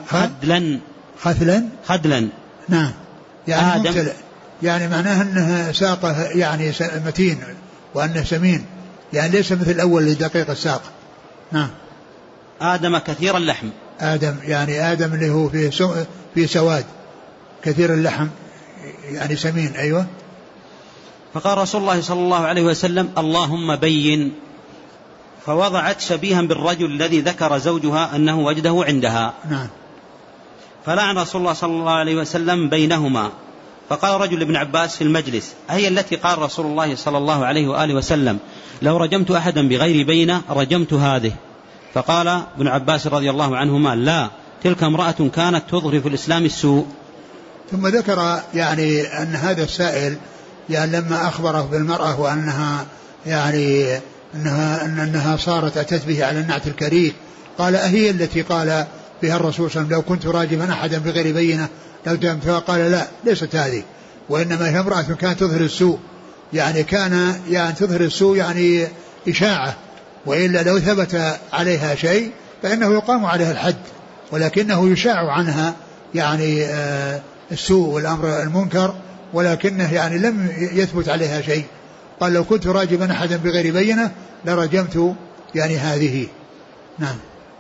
خدلا نعم، يعني ممتلئ، يعني معناه أنه ساقه يعني متين، وأنه سمين، يعني ليس مثل الأول لدقيق الساق. نعم. آدم كثير اللحم. آدم يعني آدم اللي هو في سواد كثير اللحم يعني سمين. أيوة. فقال رسول الله صلى الله عليه وسلم اللهم بين، فوضعت شبيها بالرجل الذي ذكر زوجها أنه وجده عندها. نعم. فلعن رسول الله صلى الله عليه وسلم بينهما. فقال رجل لابن عباس في المجلس هي التي قال رسول الله صلى الله عليه وآله وسلم لو رجمت أحدا بغير بينة رجمت هذه؟ فقال ابن عباس رضي الله عنهما لا، تلك امرأة كانت تظهر في الإسلام السوء. ثم ذكر يعني أن هذا السائل يعني لما أخبره بالمرأة وأنها يعني أنها صارت أتت به على النعت الكريه، قال أهي التي قال بها الرسول صلى الله عليه وسلم لو كنت راجما أحدا بغير بينة لو دمت؟ قال لا، ليست هذه، وإنما هي امرأة كانت تظهر السوء، يعني كان يعني تظهر السوء يعني إشاعة، وإلا لو ثبت عليها شيء فإنه يقام عليها الحد، ولكنه يشاع عنها يعني السوء والأمر المنكر، ولكنه يعني لم يثبت عليها شيء. قال لو كنت راجما أحدا بغير بينة لرجمت يعني هذه. نعم.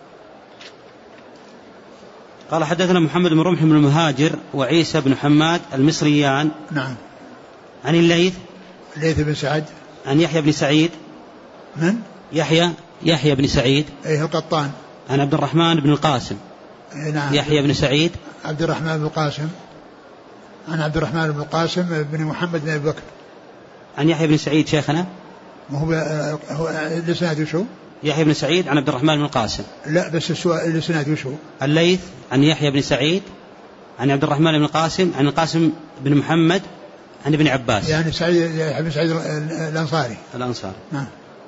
قال حدثنا محمد بن رمح بن المهاجر وعيسى بن حماد المصريان. نعم. عن الليث بن سعد عن يحيى بن سعيد. من؟ يحيى بن سعيد القطان. عن عبد الرحمن بن القاسم. نعم. يحيى بن سعيد عبد الرحمن بن القاسم عن عبد الرحمن بن القاسم بن محمد بن أبي بكر. عن يحيى بن سعيد شيخنا. هو الإسناد شو؟ يحيى بن سعيد عن عبد الرحمن بن القاسم. لا بس الإسناد شو؟ الليث عن يحيى بن سعيد عن عبد الرحمن بن القاسم عن القاسم بن محمد عن ابن عباس. يعني سعيد بن سعيد الأنصاري. نعم.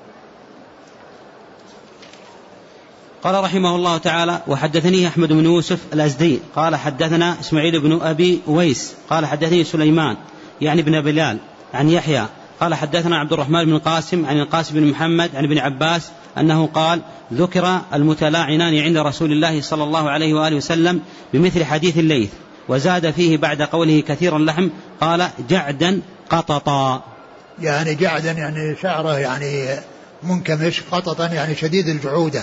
قال رحمه الله تعالى وحدثني أحمد بن يوسف الأزدي قال حدثنا إسماعيل بن أبي أويس قال حدثني سليمان يعني بن بلال عن يحيى قال حدثنا عبد الرحمن بن القاسم عن القاسم بن محمد عن ابن عباس أنه قال ذكر المتلاعنان عند رسول الله صلى الله عليه وآله وسلم بمثل حديث الليث، وزاد فيه بعد قوله كثير اللحم قال جعدا قططا. يعني جعدا يعني شعره يعني منكمش، قططا يعني شديد الجعودة.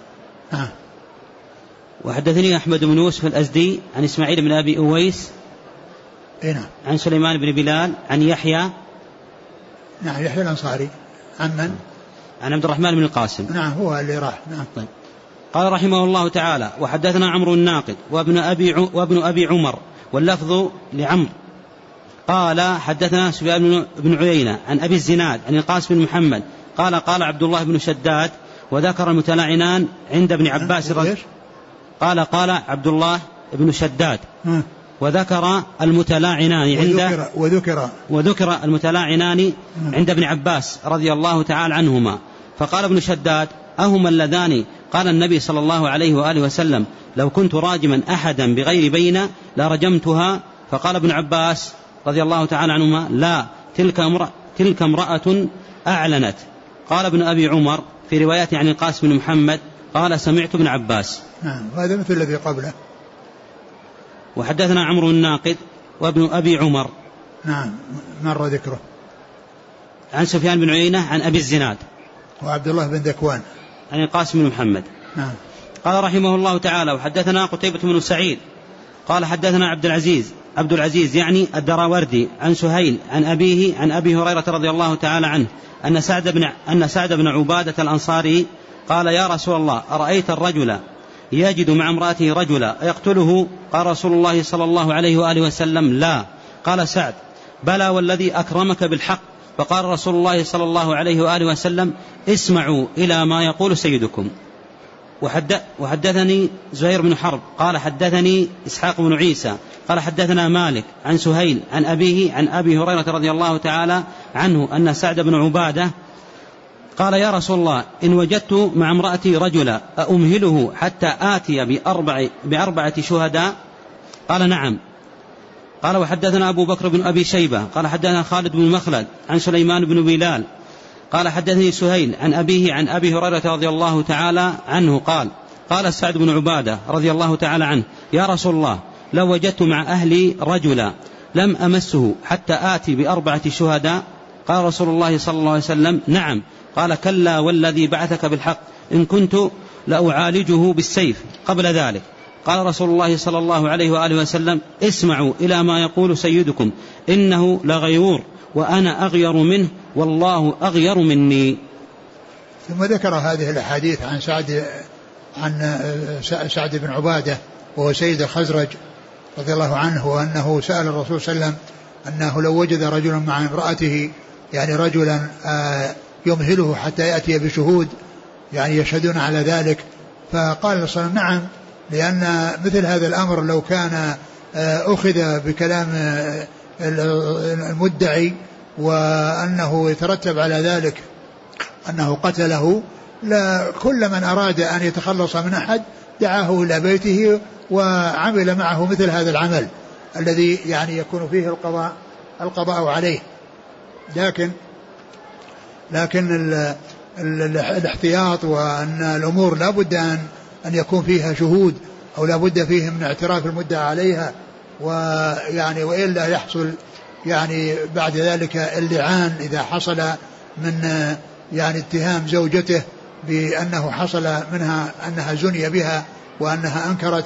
وحدثني أحمد بن يوسف الأزدي عن إسماعيل بن أبي أويس عن سليمان بن بلال عن يحيى. نعم. يحيى الأنصاري. عن من؟ عن عبد الرحمن بن القاسم. نعم هو اللي راح. نعم. طيب. قال رحمه الله تعالى وحدثنا عمرو الناقد وابن أبي عمر واللفظ لعمرو قال حدثنا سفيان بن عيينة عن أبي الزناد عن القاسم بن محمد قال قال عبد الله بن شداد وذكر المتلاعنان عند ابن عباس قال عبد الله بن شداد وذكر المتلاعنان عند وذكر المتلاعنان عند ابن عباس رضي الله تعالى عنهما. فقال ابن شداد أهما اللذان قال النبي صلى الله عليه وآله وسلم لو كنت راجما أحدا بغير بينة لرجمتها؟ فقال ابن عباس رضي الله تعالى عنهما لا، تلك امرأة أعلنت. قال ابن أبي عمر في روايته عن القاسم بن محمد قال سمعت ابن عباس. هذا مثل الذي قبله. وحدثنا عمرو الناقد وابن أبي عمر. نعم مر ذكره. عن سفيان بن عيينة عن أبي الزناد وعبد الله بن ذكوان عن القاسم بن محمد. نعم. قال رحمه الله تعالى وحدثنا قتيبة بن سعيد قال حدثنا عبد العزيز يعني الدراوردي عن سهيل عن أبيه عن أبي هريرة رضي الله تعالى عنه أن سعد بن عبادة الأنصاري قال يا رسول الله أرأيت الرجل يجد مع امرأته رجلا يقتله؟ قال رسول الله صلى الله عليه وآله وسلم لا. قال سعد بلى والذي أكرمك بالحق. فقال رسول الله صلى الله عليه وآله وسلم اسمعوا إلى ما يقول سيدكم. وحدثني زهير بن حرب قال حدثني إسحاق بن عيسى قال حدثنا مالك عن سهيل عن أبيه عن أبي هريرة رضي الله تعالى عنه أن سعد بن عبادة قال يا رسول الله إن وجدت مع امرأتي رجلا أمهله حتى آتي بأربعة شهداء؟ قال نعم. قال وحدثنا أبو بكر بن أبي شيبة قال حدثنا خالد بن مخلد عن سليمان بن بلال قال حدثني سهيل عن أبيه عن أبي هريرة رضي الله تعالى عنه قال سعد بن عبادة رضي الله تعالى عنه يا رسول الله لو وجدت مع أهلي رجلا لم أمسه حتى آتي بأربعة شهداء؟ قال رسول الله صلى الله عليه وسلم: نعم. قال: كلا والذي بعثك بالحق إن كنت لأعالجه بالسيف قبل ذلك. قال رسول الله صلى الله عليه وآله وسلم: اسمعوا إلى ما يقول سيدكم إنه لغيور وأنا أغير منه والله أغير مني. ثم ذكر هذه الأحاديث عن سعد بن عبادة وهو سيد الخزرج رضي الله عنه، وأنه سأل الرسول صلى الله عليه وسلم أنه لو وجد رجلا مع امرأته، يعني رجلا يمهله حتى يأتي بشهود يعني يشهدون على ذلك، فقال صلى الله عليه وسلم: نعم، لأن مثل هذا الأمر لو كان أخذ بكلام المدعي وأنه يترتب على ذلك أنه قتله، لا كل من أراد أن يتخلص من أحد دعاه إلى بيته وعمل معه مثل هذا العمل الذي يعني يكون فيه القضاء عليه. لكن الاحتياط وأن الأمور لا بد أن يكون فيها شهود أو لا بد فيه من اعتراف المدعى عليها، ويعني وإلا يحصل يعني بعد ذلك اللعان إذا حصل من يعني اتهام زوجته بأنه حصل منها أنها زني بها وأنها أنكرت.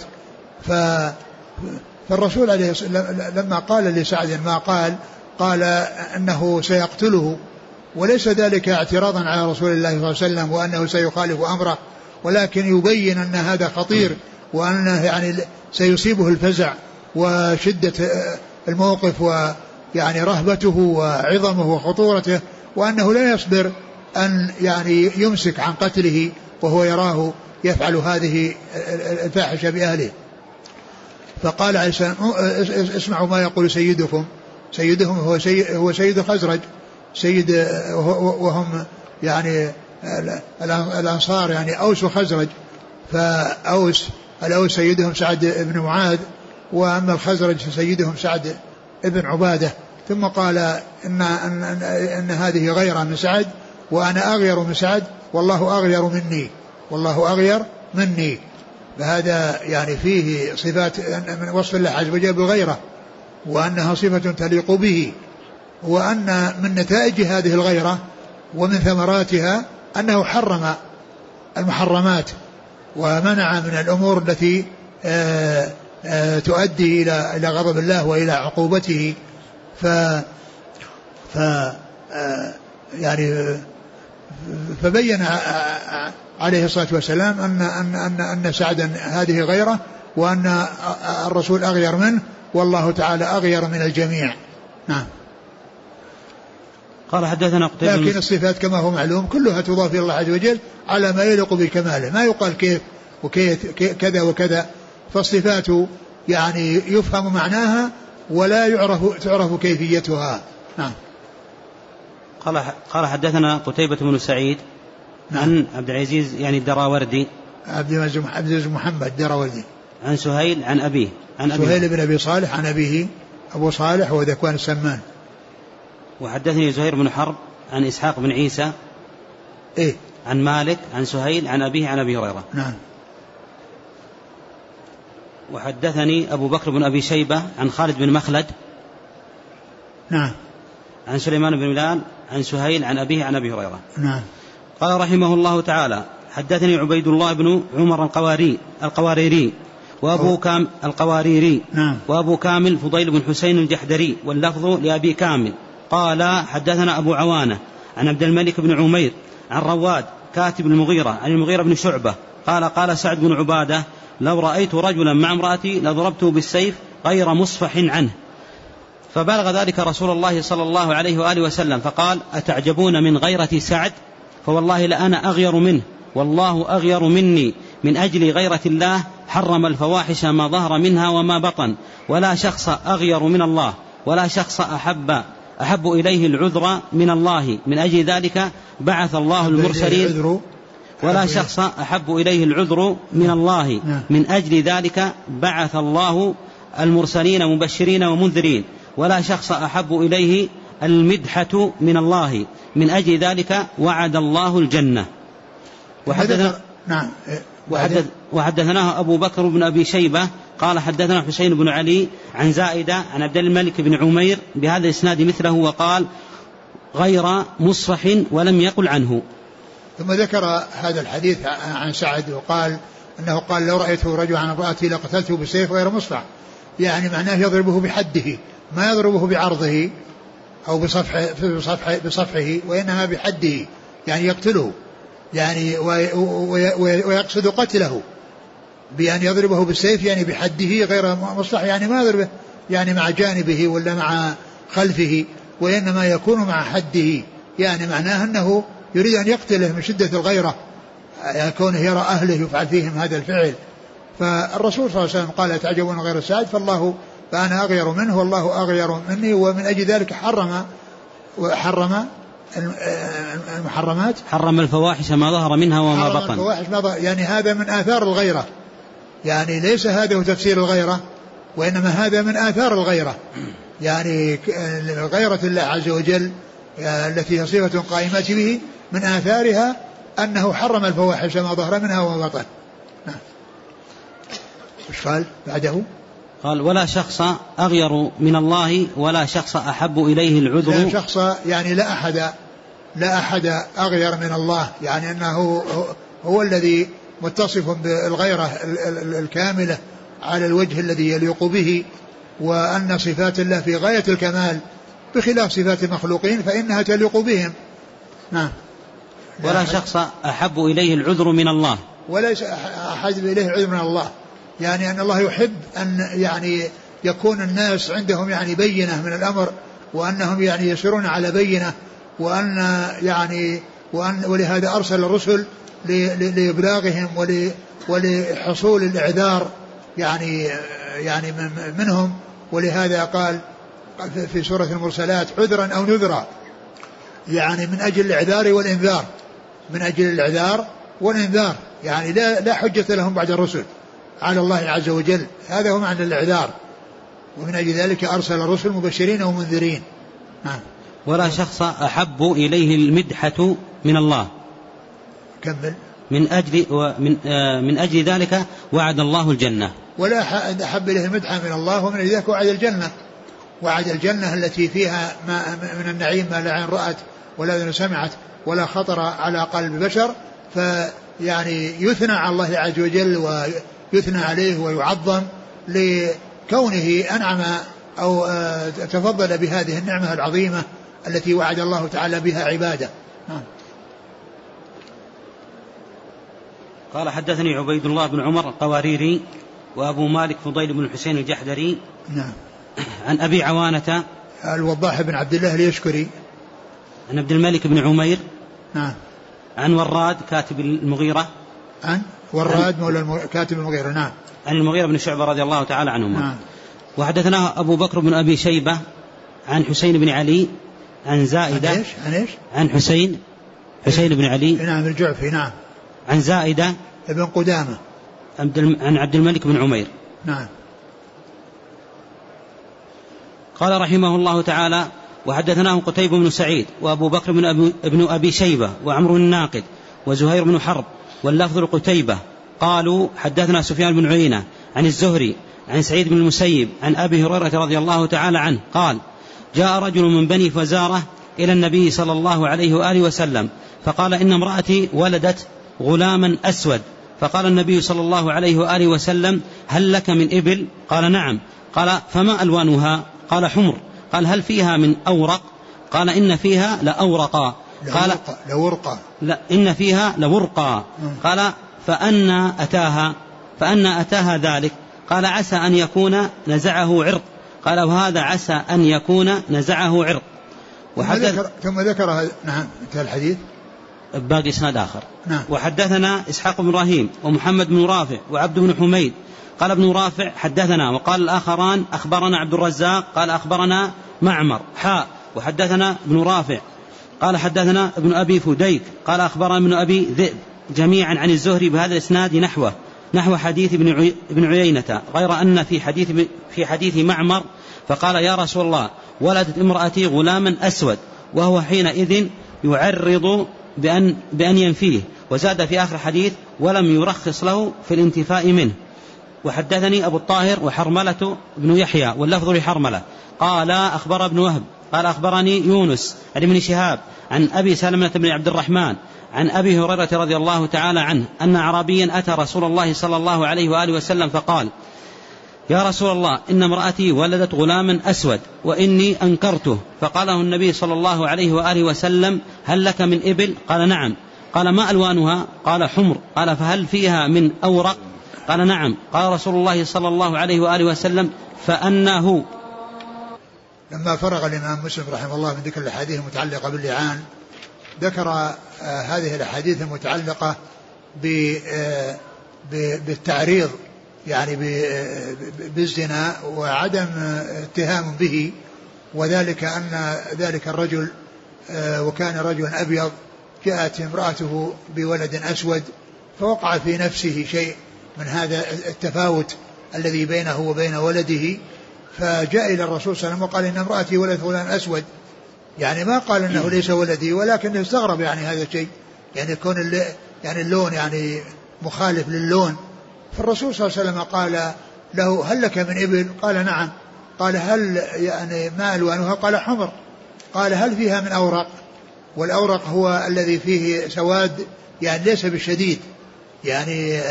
فالرسول عليه لما قال لسعد ما قال أنه سيقتله، وليس ذلك اعتراضا على رسول الله صلى الله عليه وسلم وأنه سيخالف أمره، ولكن يبين أن هذا خطير وأنه يعني سيصيبه الفزع وشدة الموقف ويعني رهبته وعظمه وخطورته، وأنه لا يصبر أن يعني يمسك عن قتله وهو يراه يفعل هذه الفاحشة بأهله. فقال عليه السلام: اسمعوا ما يقول سيدهم هو سيد الخزرج، سيد وهم يعني الأنصار يعني أوس وخزرج، فأوس سيدهم سعد بن معاذ، وأما الخزرج فسيدهم سعد بن عبادة. ثم قال إن هذه غيرة من سعد وأنا أغير من سعد والله أغير مني. فهذا يعني فيه صفات من وصف الله عز وجل بالغيرة، وأنها صفة تليق به، وأن من نتائج هذه الغيرة ومن ثمراتها أنه حرم المحرمات ومنع من الأمور التي تؤدي إلى غضب الله وإلى عقوبته. يعني فبين عليه الصلاة والسلام أن سعدا هذه غيره، وأن الرسول أغير منه والله تعالى أغير من الجميع. نعم. قال حدثنا قتيبة، لكن الصفات كما هو معلوم كلها تضاف إلى الله عز وجل على ما يليق بكماله، ما يقال كيف وكيف كذا وكذا، فالصفات يعني يفهم معناها ولا تعرف كيفيتها. نعم. قال حدثنا قتيبة بن سعيد عن عبد العزيز يعني الدراوردي، عبد العزيز محمد الدراوردي، عن سهيل عن أبيه سهيل بن أبي صالح عن أبيه أبو صالح وذكوان السمان. وحدثني زهير بن حرب عن إسحاق بن عيسى عن مالك عن سهيل عن أبيه عن أبي هريرة. نعم. وحدثني أبو بكر بن أبي شيبة عن خالد بن مخلد. نعم. عن سليمان بن بلال عن سهيل عن أبيه عن أبي هريرة. نعم. قال رحمه الله تعالى: حدثني عبيد الله بن عمر القواريري وأبو كامل فضيل بن حسين الجحدري، واللفظ لأبي كامل. قال حدثنا أبو عوانة عن عبد الملك بن عمير عن رواد كاتب المغيرة عن المغيرة بن شعبة قال سعد بن عبادة: لو رأيت رجلا مع امرأتي لضربته بالسيف غير مصفح عنه. فبلغ ذلك رسول الله صلى الله عليه وآله وسلم فقال: أتعجبون من غيرة سعد؟ فوالله لأنا أغير منه والله أغير مني. من أجل غيرة الله حرم الفواحش ما ظهر منها وما بطن، ولا شخص أغير من الله، ولا شخص أحب إليه العذر من الله، من أجل ذلك بعث الله المرسلين. ولا شخص أحب إليه العذر من الله، من أجل ذلك بعث الله المرسلين مبشرين ومنذرين. ولا شخص أحب إليه المدحة من الله، من أجل ذلك وعد الله الجنة. وحدثناه أبو بكر بن أبي شيبة قال حدثنا حسين بن علي عن زائدة عن عبد الملك بن عمير بهذا الإسناد مثله، وقال غير مصفح ولم يقل عنه. ثم ذكر هذا الحديث عن سعد وقال أنه قال لو رأيته رجل عن امرأتي لقتلته بالسيف غير مصفح، يعني معناه يضربه بحده، ما يضربه بعرضه أو بصفحه وإنما بحده، يعني يقتله، يعني ويقصد قتله بأن يضربه بالسيف، يعني بحده غير مصلح، يعني ما يضربه يعني مع جانبه ولا مع خلفه، وإنما يكون مع حده، يعني معناه أنه يريد أن يقتله من شدة الغيرة، كونه يرى أهله يفعل فيهم هذا الفعل. فالرسول صلى الله عليه وسلم قال تعجبون غير سعد فأنا أغير منه والله أغير مني، ومن أجل ذلك حرم المحرمات، حرم الفواحش ما ظهر منها وما بطن، يعني هذا من آثار الغيرة، يعني ليس هذا هو تفسير الغيرة، وإنما هذا من آثار الغيرة، يعني غيرة الله عز وجل التي هي صفة قائمة به، من آثارها أنه حرم الفواحش ما ظهر منها وما بطن. ايش قال بعده؟ قال ولا شخص أغير من الله ولا شخص أحب إليه العذر. لا شخص يعني لا أحد أغير من الله، يعني أنه هو الذي متصف بالغيرة الكاملة على الوجه الذي يليق به، وأن صفات الله في غاية الكمال بخلاف صفات المخلوقين فإنها تليق بهم. نعم. ولا شخص أحب إليه العذر من الله، ولا أحد إليه العذر من الله، يعني أن الله يحب أن يعني يكون الناس عندهم يعني بينة من الأمر، وأنهم يعني يسيرون على بينة، ولهذا أرسل الرسل لإبلاغهم ولحصول الإعذار يعني منهم، ولهذا قال في سورة المرسلات عذرا أو نذرا، يعني من أجل الإعذار والإنذار، من أجل الإعذار والإنذار، يعني لا حجة لهم بعد الرسل على الله عز وجل، هذا هو معنى الإعذار، ومن أجل ذلك أرسل الرسل مبشرين ومنذرين. ولا شخص أحب إليه المدحة من الله. كمل. من أجل ذلك وعد الله الجنة. ولا أحب إليه المدحة من الله، ومن أجل ذلك وعد الجنة التي فيها من النعيم ما لا عين رأت ولا أذن سمعت ولا خطر على قلب بشر، فيعني يثنى على الله عز وجل ويثنى عليه ويعظم لكونه أنعم أو تفضل بهذه النعمة العظيمة التي وعد الله تعالى بها عباده. قال حدثني عبيد الله بن عمر القواريري وأبو مالك فضيل بن الحسين الجحدري. نعم. عن أبي عوانة الوضاح بن عبد الله اليشكري. عن عبد الملك بن عمير. نعم. عن وراد كاتب المغيرة. عن وراد مولى كاتب المغيرة. نعم. عن المغيرة بن شعبة رضي الله تعالى عنهما. نعم. وحدثناه أبو بكر بن أبي شيبة عن حسين بن علي عن زائدة. عن حسين بن علي. نعم الجعفي. نعم. عن زائدة ابن قدامة. عن عبد الملك بن عمير. نعم. قال رحمه الله تعالى وحدثناه قتيبة بن سعيد وأبو بكر بن أبي شيبة وعمرو الناقد وزهير بن حرب واللفظ لقتيبة قالوا حدثنا سفيان بن عيينة عن الزهري عن سعيد بن المسيب عن أبي هريرة رضي الله تعالى عنه قال جاء رجل من بني فزارة إلى النبي صلى الله عليه وآله وسلم فقال إن امرأتي ولدت غلاما أسود، فقال النبي صلى الله عليه وآله وسلم هل لك من إبل؟ قال نعم. قال فما ألوانها؟ قال حمر. قال هل فيها من أورق؟ قال إن فيها لأورقا. قال لورقا. لا إن فيها لورقا. قال فأنا أتاها ذلك؟ قال عسى أن يكون نزعه عرق. قال وهذا عسى أن يكون نزعه عرق. ثم ذكر نعم انتهى الحديث باقي إسناد آخر. نعم. وحدثنا إسحاق بن إبراهيم ومحمد بن رافع وعبد بن حميد قال ابن رافع حدثنا، وقال الآخران أخبرنا عبد الرزاق قال أخبرنا معمر وحدثنا ابن رافع قال حدثنا ابن أبي فديك قال أخبرنا ابن أبي ذئب جميعا عن الزهري بهذا الإسناد نحو حديث ابن عيينة، غير أن في حديث معمر فقال يا رسول الله ولدت امرأتي غلاما أسود، وهو حينئذ يعرض بأن ينفيه، وزاد في آخر حديث ولم يرخص له في الانتفاء منه. وحدثني أبو الطاهر وحرملة بن يحيى واللفظ لحرملة قال أخبر ابن وهب قال أخبرني يونس عن ابن شهاب عن أبي سلمة بن عبد الرحمن عن أبي هريرة رضي الله تعالى عنه أن أعرابيا أتى رسول الله صلى الله عليه وآله وسلم فقال: يا رسول الله، إن امرأتي ولدت غلاما أسود وإني أنكرته. فقال له النبي صلى الله عليه وآله وسلم: هل لك من إبل؟ قال: نعم. قال: ما ألوانها؟ قال: حمر. قال: فهل فيها من أورق؟ قال: نعم. قال رسول الله صلى الله عليه وآله وسلم: فأنه. لما فرغ الإمام مسلم رحمه الله من ذكر الأحاديث المتعلقة باللعان ذكر هذه الأحاديث المتعلقة بالتعريض يعني بالزنا وعدم اتهام به، وذلك أن ذلك الرجل وكان رجل أبيض جاءت امرأته بولد أسود فوقع في نفسه شيء من هذا التفاوت الذي بينه وبين ولده، فجاء إلى الرسول صلى الله عليه وسلم وقال: إن امرأتي ولدت غلام أسود. يعني ما قال إنه ليس ولدي، ولكنه استغرب يعني هذا الشيء، يعني يكون يعني اللون يعني مخالف للون. فالرسول صلى الله عليه وسلم قال له: هل لك من إبل؟ قال: نعم. قال: هل يعني ما ألوانها؟ قال: حمر. قال: هل فيها من أورق؟ والأورق هو الذي فيه سواد يعني ليس بالشديد، يعني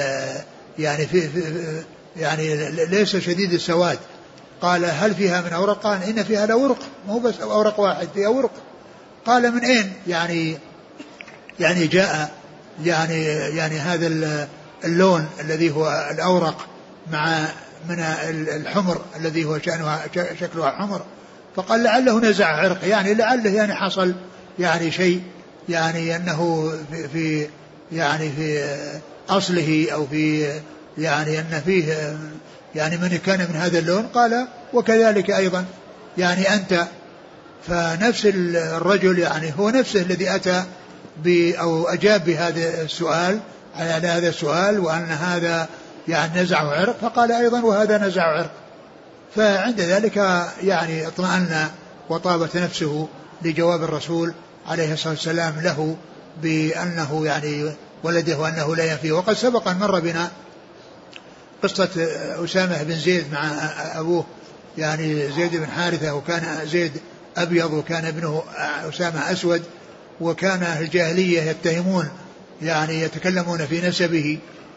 يعني ليس شديد السواد. قال: هل فيها من أورق؟ قال: إن فيها لورق، مو بس أورق واحد، فيها ورق. قال: من أين يعني جاء يعني هذا اللون الذي هو الأورق من الحمر الذي هو شكلها حمر؟ فقال: لعله نزع عرق، يعني لعله يعني حصل يعني شيء يعني أنه في أصله أو في يعني أن فيه يعني من كان من هذا اللون. قال: وكذلك أيضا يعني أنت. فنفس الرجل يعني هو نفسه الذي أتى أو أجاب بهذا السؤال على هذا السؤال، وأن هذا يعني نزع عرق، فقال أيضا: وهذا نزع عرق. فعند ذلك يعني اطمأن وطابت نفسه لجواب الرسول عليه الصلاة والسلام له بأنه يعني ولده وأنه لا ينفيه. وقد سبق أن مر بنا قصة أسامة بن زيد مع أبوه يعني زيد بن حارثة، وكان زيد أبيض وكان ابنه أسامة أسود، وكان الجاهلية يتهمون يعني يتكلمون في نسبه.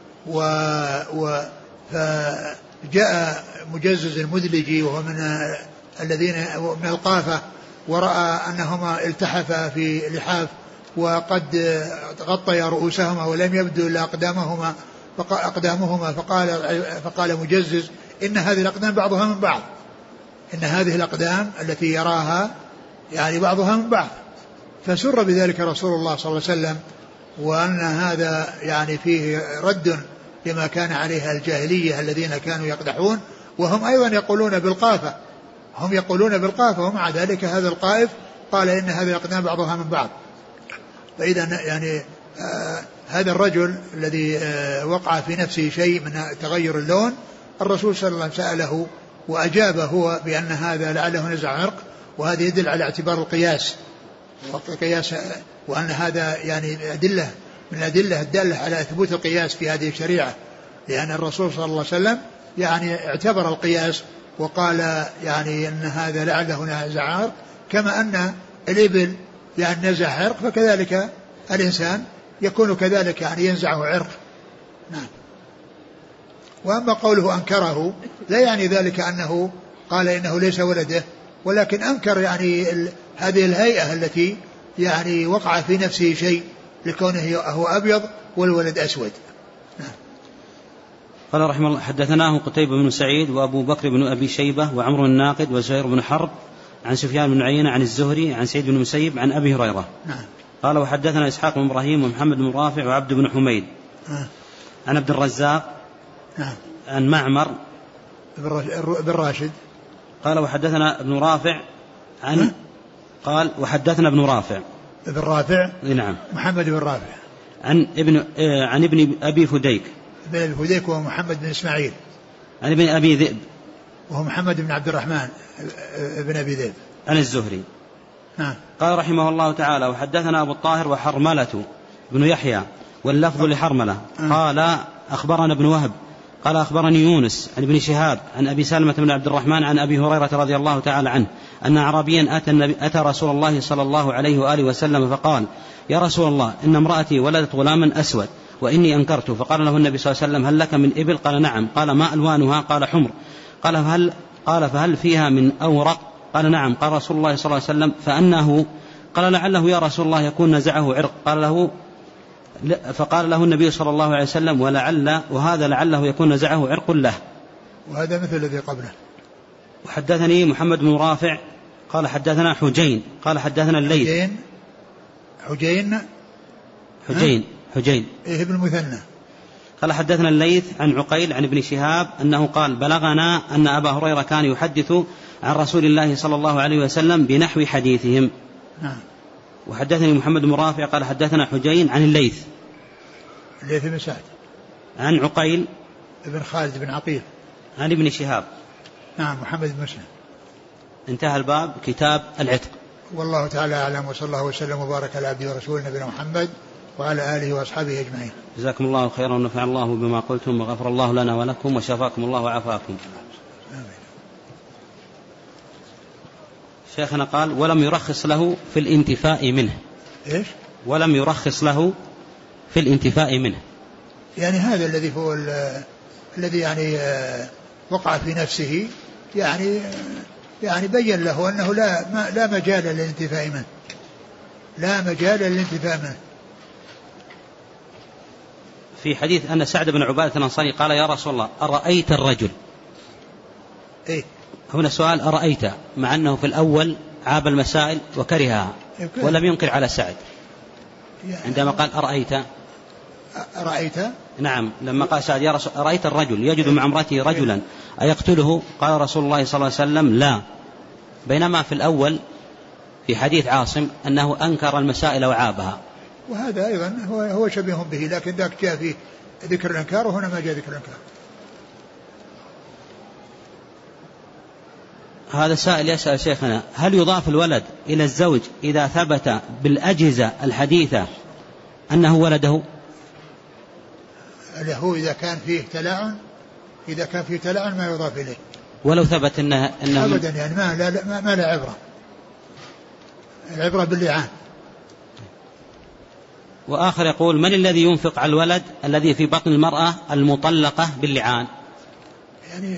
فجاء مجزز المدلجي وهو من الذين من القافة، ورأى أنهما التحفا في لحاف وقد غطيا رؤوسهما ولم يبدو إلا أقدامهما، فقال مجزز: إن هذه الأقدام بعضها من بعض، إن هذه الأقدام التي يراها يعني بعضها من بعض. فسر بذلك رسول الله صلى الله عليه وسلم، وأن هذا يعني فيه رد لما كان عليها الجاهلية الذين كانوا يقدحون، وهم أيضا يقولون بالقافة، هم يقولون بالقافة، ومع ذلك هذا القائف قال إن هذه الأقدام بعضها من بعض. فإذا يعني هذا الرجل الذي وقع في نفسه شيء من تغير اللون، الرسول صلى الله عليه وسلم سأله وأجاب هو بأن هذا لعله نزع عرق، وهذا يدل على اعتبار القياس وأن هذا يعني أدلة من الأدلة الدالة على ثبوت القياس في هذه الشريعة، لأن الرسول صلى الله عليه وسلم يعني اعتبر القياس وقال يعني أن هذا لعله نزع عرق، كما أن الإبل يعني نزع عرق، فكذلك الإنسان يكون كذلك يعني ينزع عرق. نعم. وأما قوله أنكره لا يعني ذلك أنه قال إنه ليس ولده، ولكن أنكر يعني هذه الهيئة التي يعني وقع في نفسه شيء لكونه هو أبيض والولد أسود. نعم. قال رحمه الله: حدثناه قتيبة بن سعيد وأبو بكر بن أبي شيبة وعمر الناقد وزهير بن حرب عن سفيان بن عيينة عن الزهري عن سعيد بن المسيب عن أبي هريرة. نعم. قال: وحدثنا إسحاق بن إبراهيم ومحمد بن رافع وعبد بن حميد عن عبد الرزاق عن معمر بن راشد قال: وحدثنا ابن رافع عن قال: وحدثنا ابن رافع ابن رافع نعم محمد بن رافع عن ابن أبي فديك، ابن أبي فديك وهو محمد بن إسماعيل، عن ابن أبي ذئب وهو محمد بن عبد الرحمن ابن أبي ذئب عن الزهري. نعم. قال رحمه الله تعالى: وحدثنا أبو الطاهر وحرملة بن يحيى واللفظ لحرملة قال: أخبرنا ابن وهب قال أخبرني يونس عن ابن شهاب عن أبي سلمة بن عبد الرحمن عن أبي هريرة رضي الله تعالى عنه أن أعرابيا أتى رسول الله صلى الله عليه وآله وسلم فقال: يا رسول الله، إن امرأتي ولدت غلاما أسود وإني أنكرت. فقال له النبي صلى الله عليه وسلم: هل لك من إبل؟ قال: نعم. قال: ما ألوانها؟ قال: حمر. قال: فهل فيها من أورق؟ قال: نعم. قال رسول الله صلى الله عليه وسلم: فأنه؟ قال: لعله يا رسول الله يكون نزعه عرق. فقال له النبي صلى الله عليه وسلم: وهذا لعله يكون نزعه عرق له. وهذا مثل الذي قبله. وحدثني محمد بن رافع قال حدثنا حجين قال حدثنا الليث. حجين ابن مثنى. قال حدثنا الليث عن عقيل عن ابن شهاب أنه قال: بلغنا أن أبا هريرة كان يحدث عن رسول الله صلى الله عليه وسلم بنحو حديثهم. نعم. وحدثني محمد بن رافع قال حدثنا حجين عن الليث بن سعد عن عقيل ابن خالد بن عقيل عن ابن شهاب. نعم. محمد بن مسلم. انتهى الباب. كتاب العتق. والله تعالى أعلم، وصلى الله وسلم وبارك على عبده ورسوله نبينا محمد وعلى آله وأصحابه أجمعين. جزاكم الله خيرا ونفع الله بما قلتم وغفر الله لنا ولكم وشفاكم الله وعافاكم. شيخنا قال: ولم يرخص له في الانتفاء منه. إيش؟ ولم يرخص له في الانتفاء منه، يعني هذا الذي هو الذي يعني وقع في نفسه، يعني بين له أنه لا مجال للانتفاء منه، لا مجال للانتفاء منه. في حديث أن سعد بن عبادة الأنصاري قال: يا رسول الله، أرأيت الرجل؟ إيه؟ هنا سؤال أرأيت، مع أنه في الأول عاب المسائل وكرهها ولم ينكر على سعد. عندما قال أرأيت نعم، لما قال سعد: يا رسول، أرأيت الرجل يجد مع امرأته رجلا أيقتله؟ قال رسول الله صلى الله عليه وسلم: لا. بينما في الأول في حديث عاصم أنه أنكر المسائل وعابها. وهذا أيضا هو شبيه به، لكن ذاك جاء فيه ذكر الإنكار وهنا ما جاء ذكر الإنكار. هذا سائل يسأل شيخنا: هل يضاف الولد إلى الزوج إذا ثبت بالأجهزة الحديثة أنه ولده؟ له إذا كان فيه تلاعن ما يضاف إليه، ولو ثبت أنه أبدا، يعني ما لا عبرة، العبرة باللعان. وآخر يقول: من الذي ينفق على الولد الذي في بطن المرأة المطلقة باللعان؟ يعني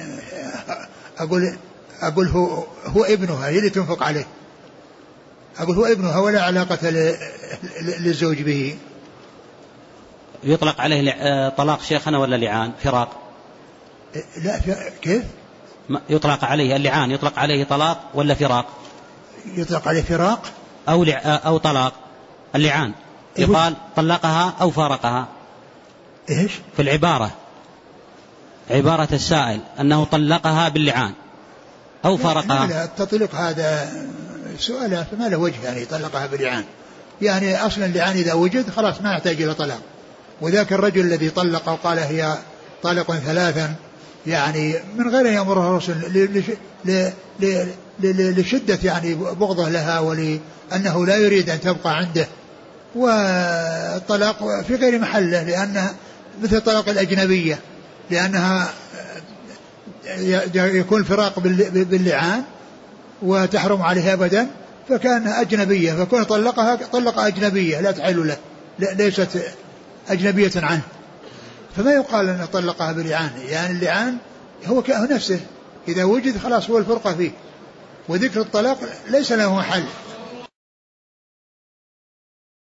أقول هو ابنها، هي اللي تنفق عليه. أقول هو ابنها ولا علاقة للزوج به. يطلق عليه طلاق شيخنا ولا لعان فراق؟ لا، كيف يطلق عليه اللعان؟ يطلق عليه طلاق ولا فراق؟ يطلق عليه فراق أو طلاق. اللعان يقال طلقها أو فارقها. إيش؟ في العبارة، عبارة السائل أنه طلقها باللعان أو فارقها. لا، التطليق هذا سؤال فما له وجه، يعني طلقها باللعان. يعني أصلا اللعان إذا وجد خلاص ما يحتاج إلى طلاق. وذاك الرجل الذي طلق وقال هي طالق ثلاثا، يعني من غير أن يأمره الرسول لشدة يعني بغضه لها ولأنه لا يريد أن تبقى عنده، والطلاق في غير محله، لأنها مثل طلاق الأجنبية، لأنها يكون الفراق باللعان وتحرم عليها أبدا، فكان أجنبية، فكون طلق أجنبية لا تحل له، ليست أجنبية عنه، فما يقال أن طلقها باللعان. يعني اللعان هو نفسه إذا وجد خلاص هو الفرقة فيه، وذكر الطلاق ليس له حل.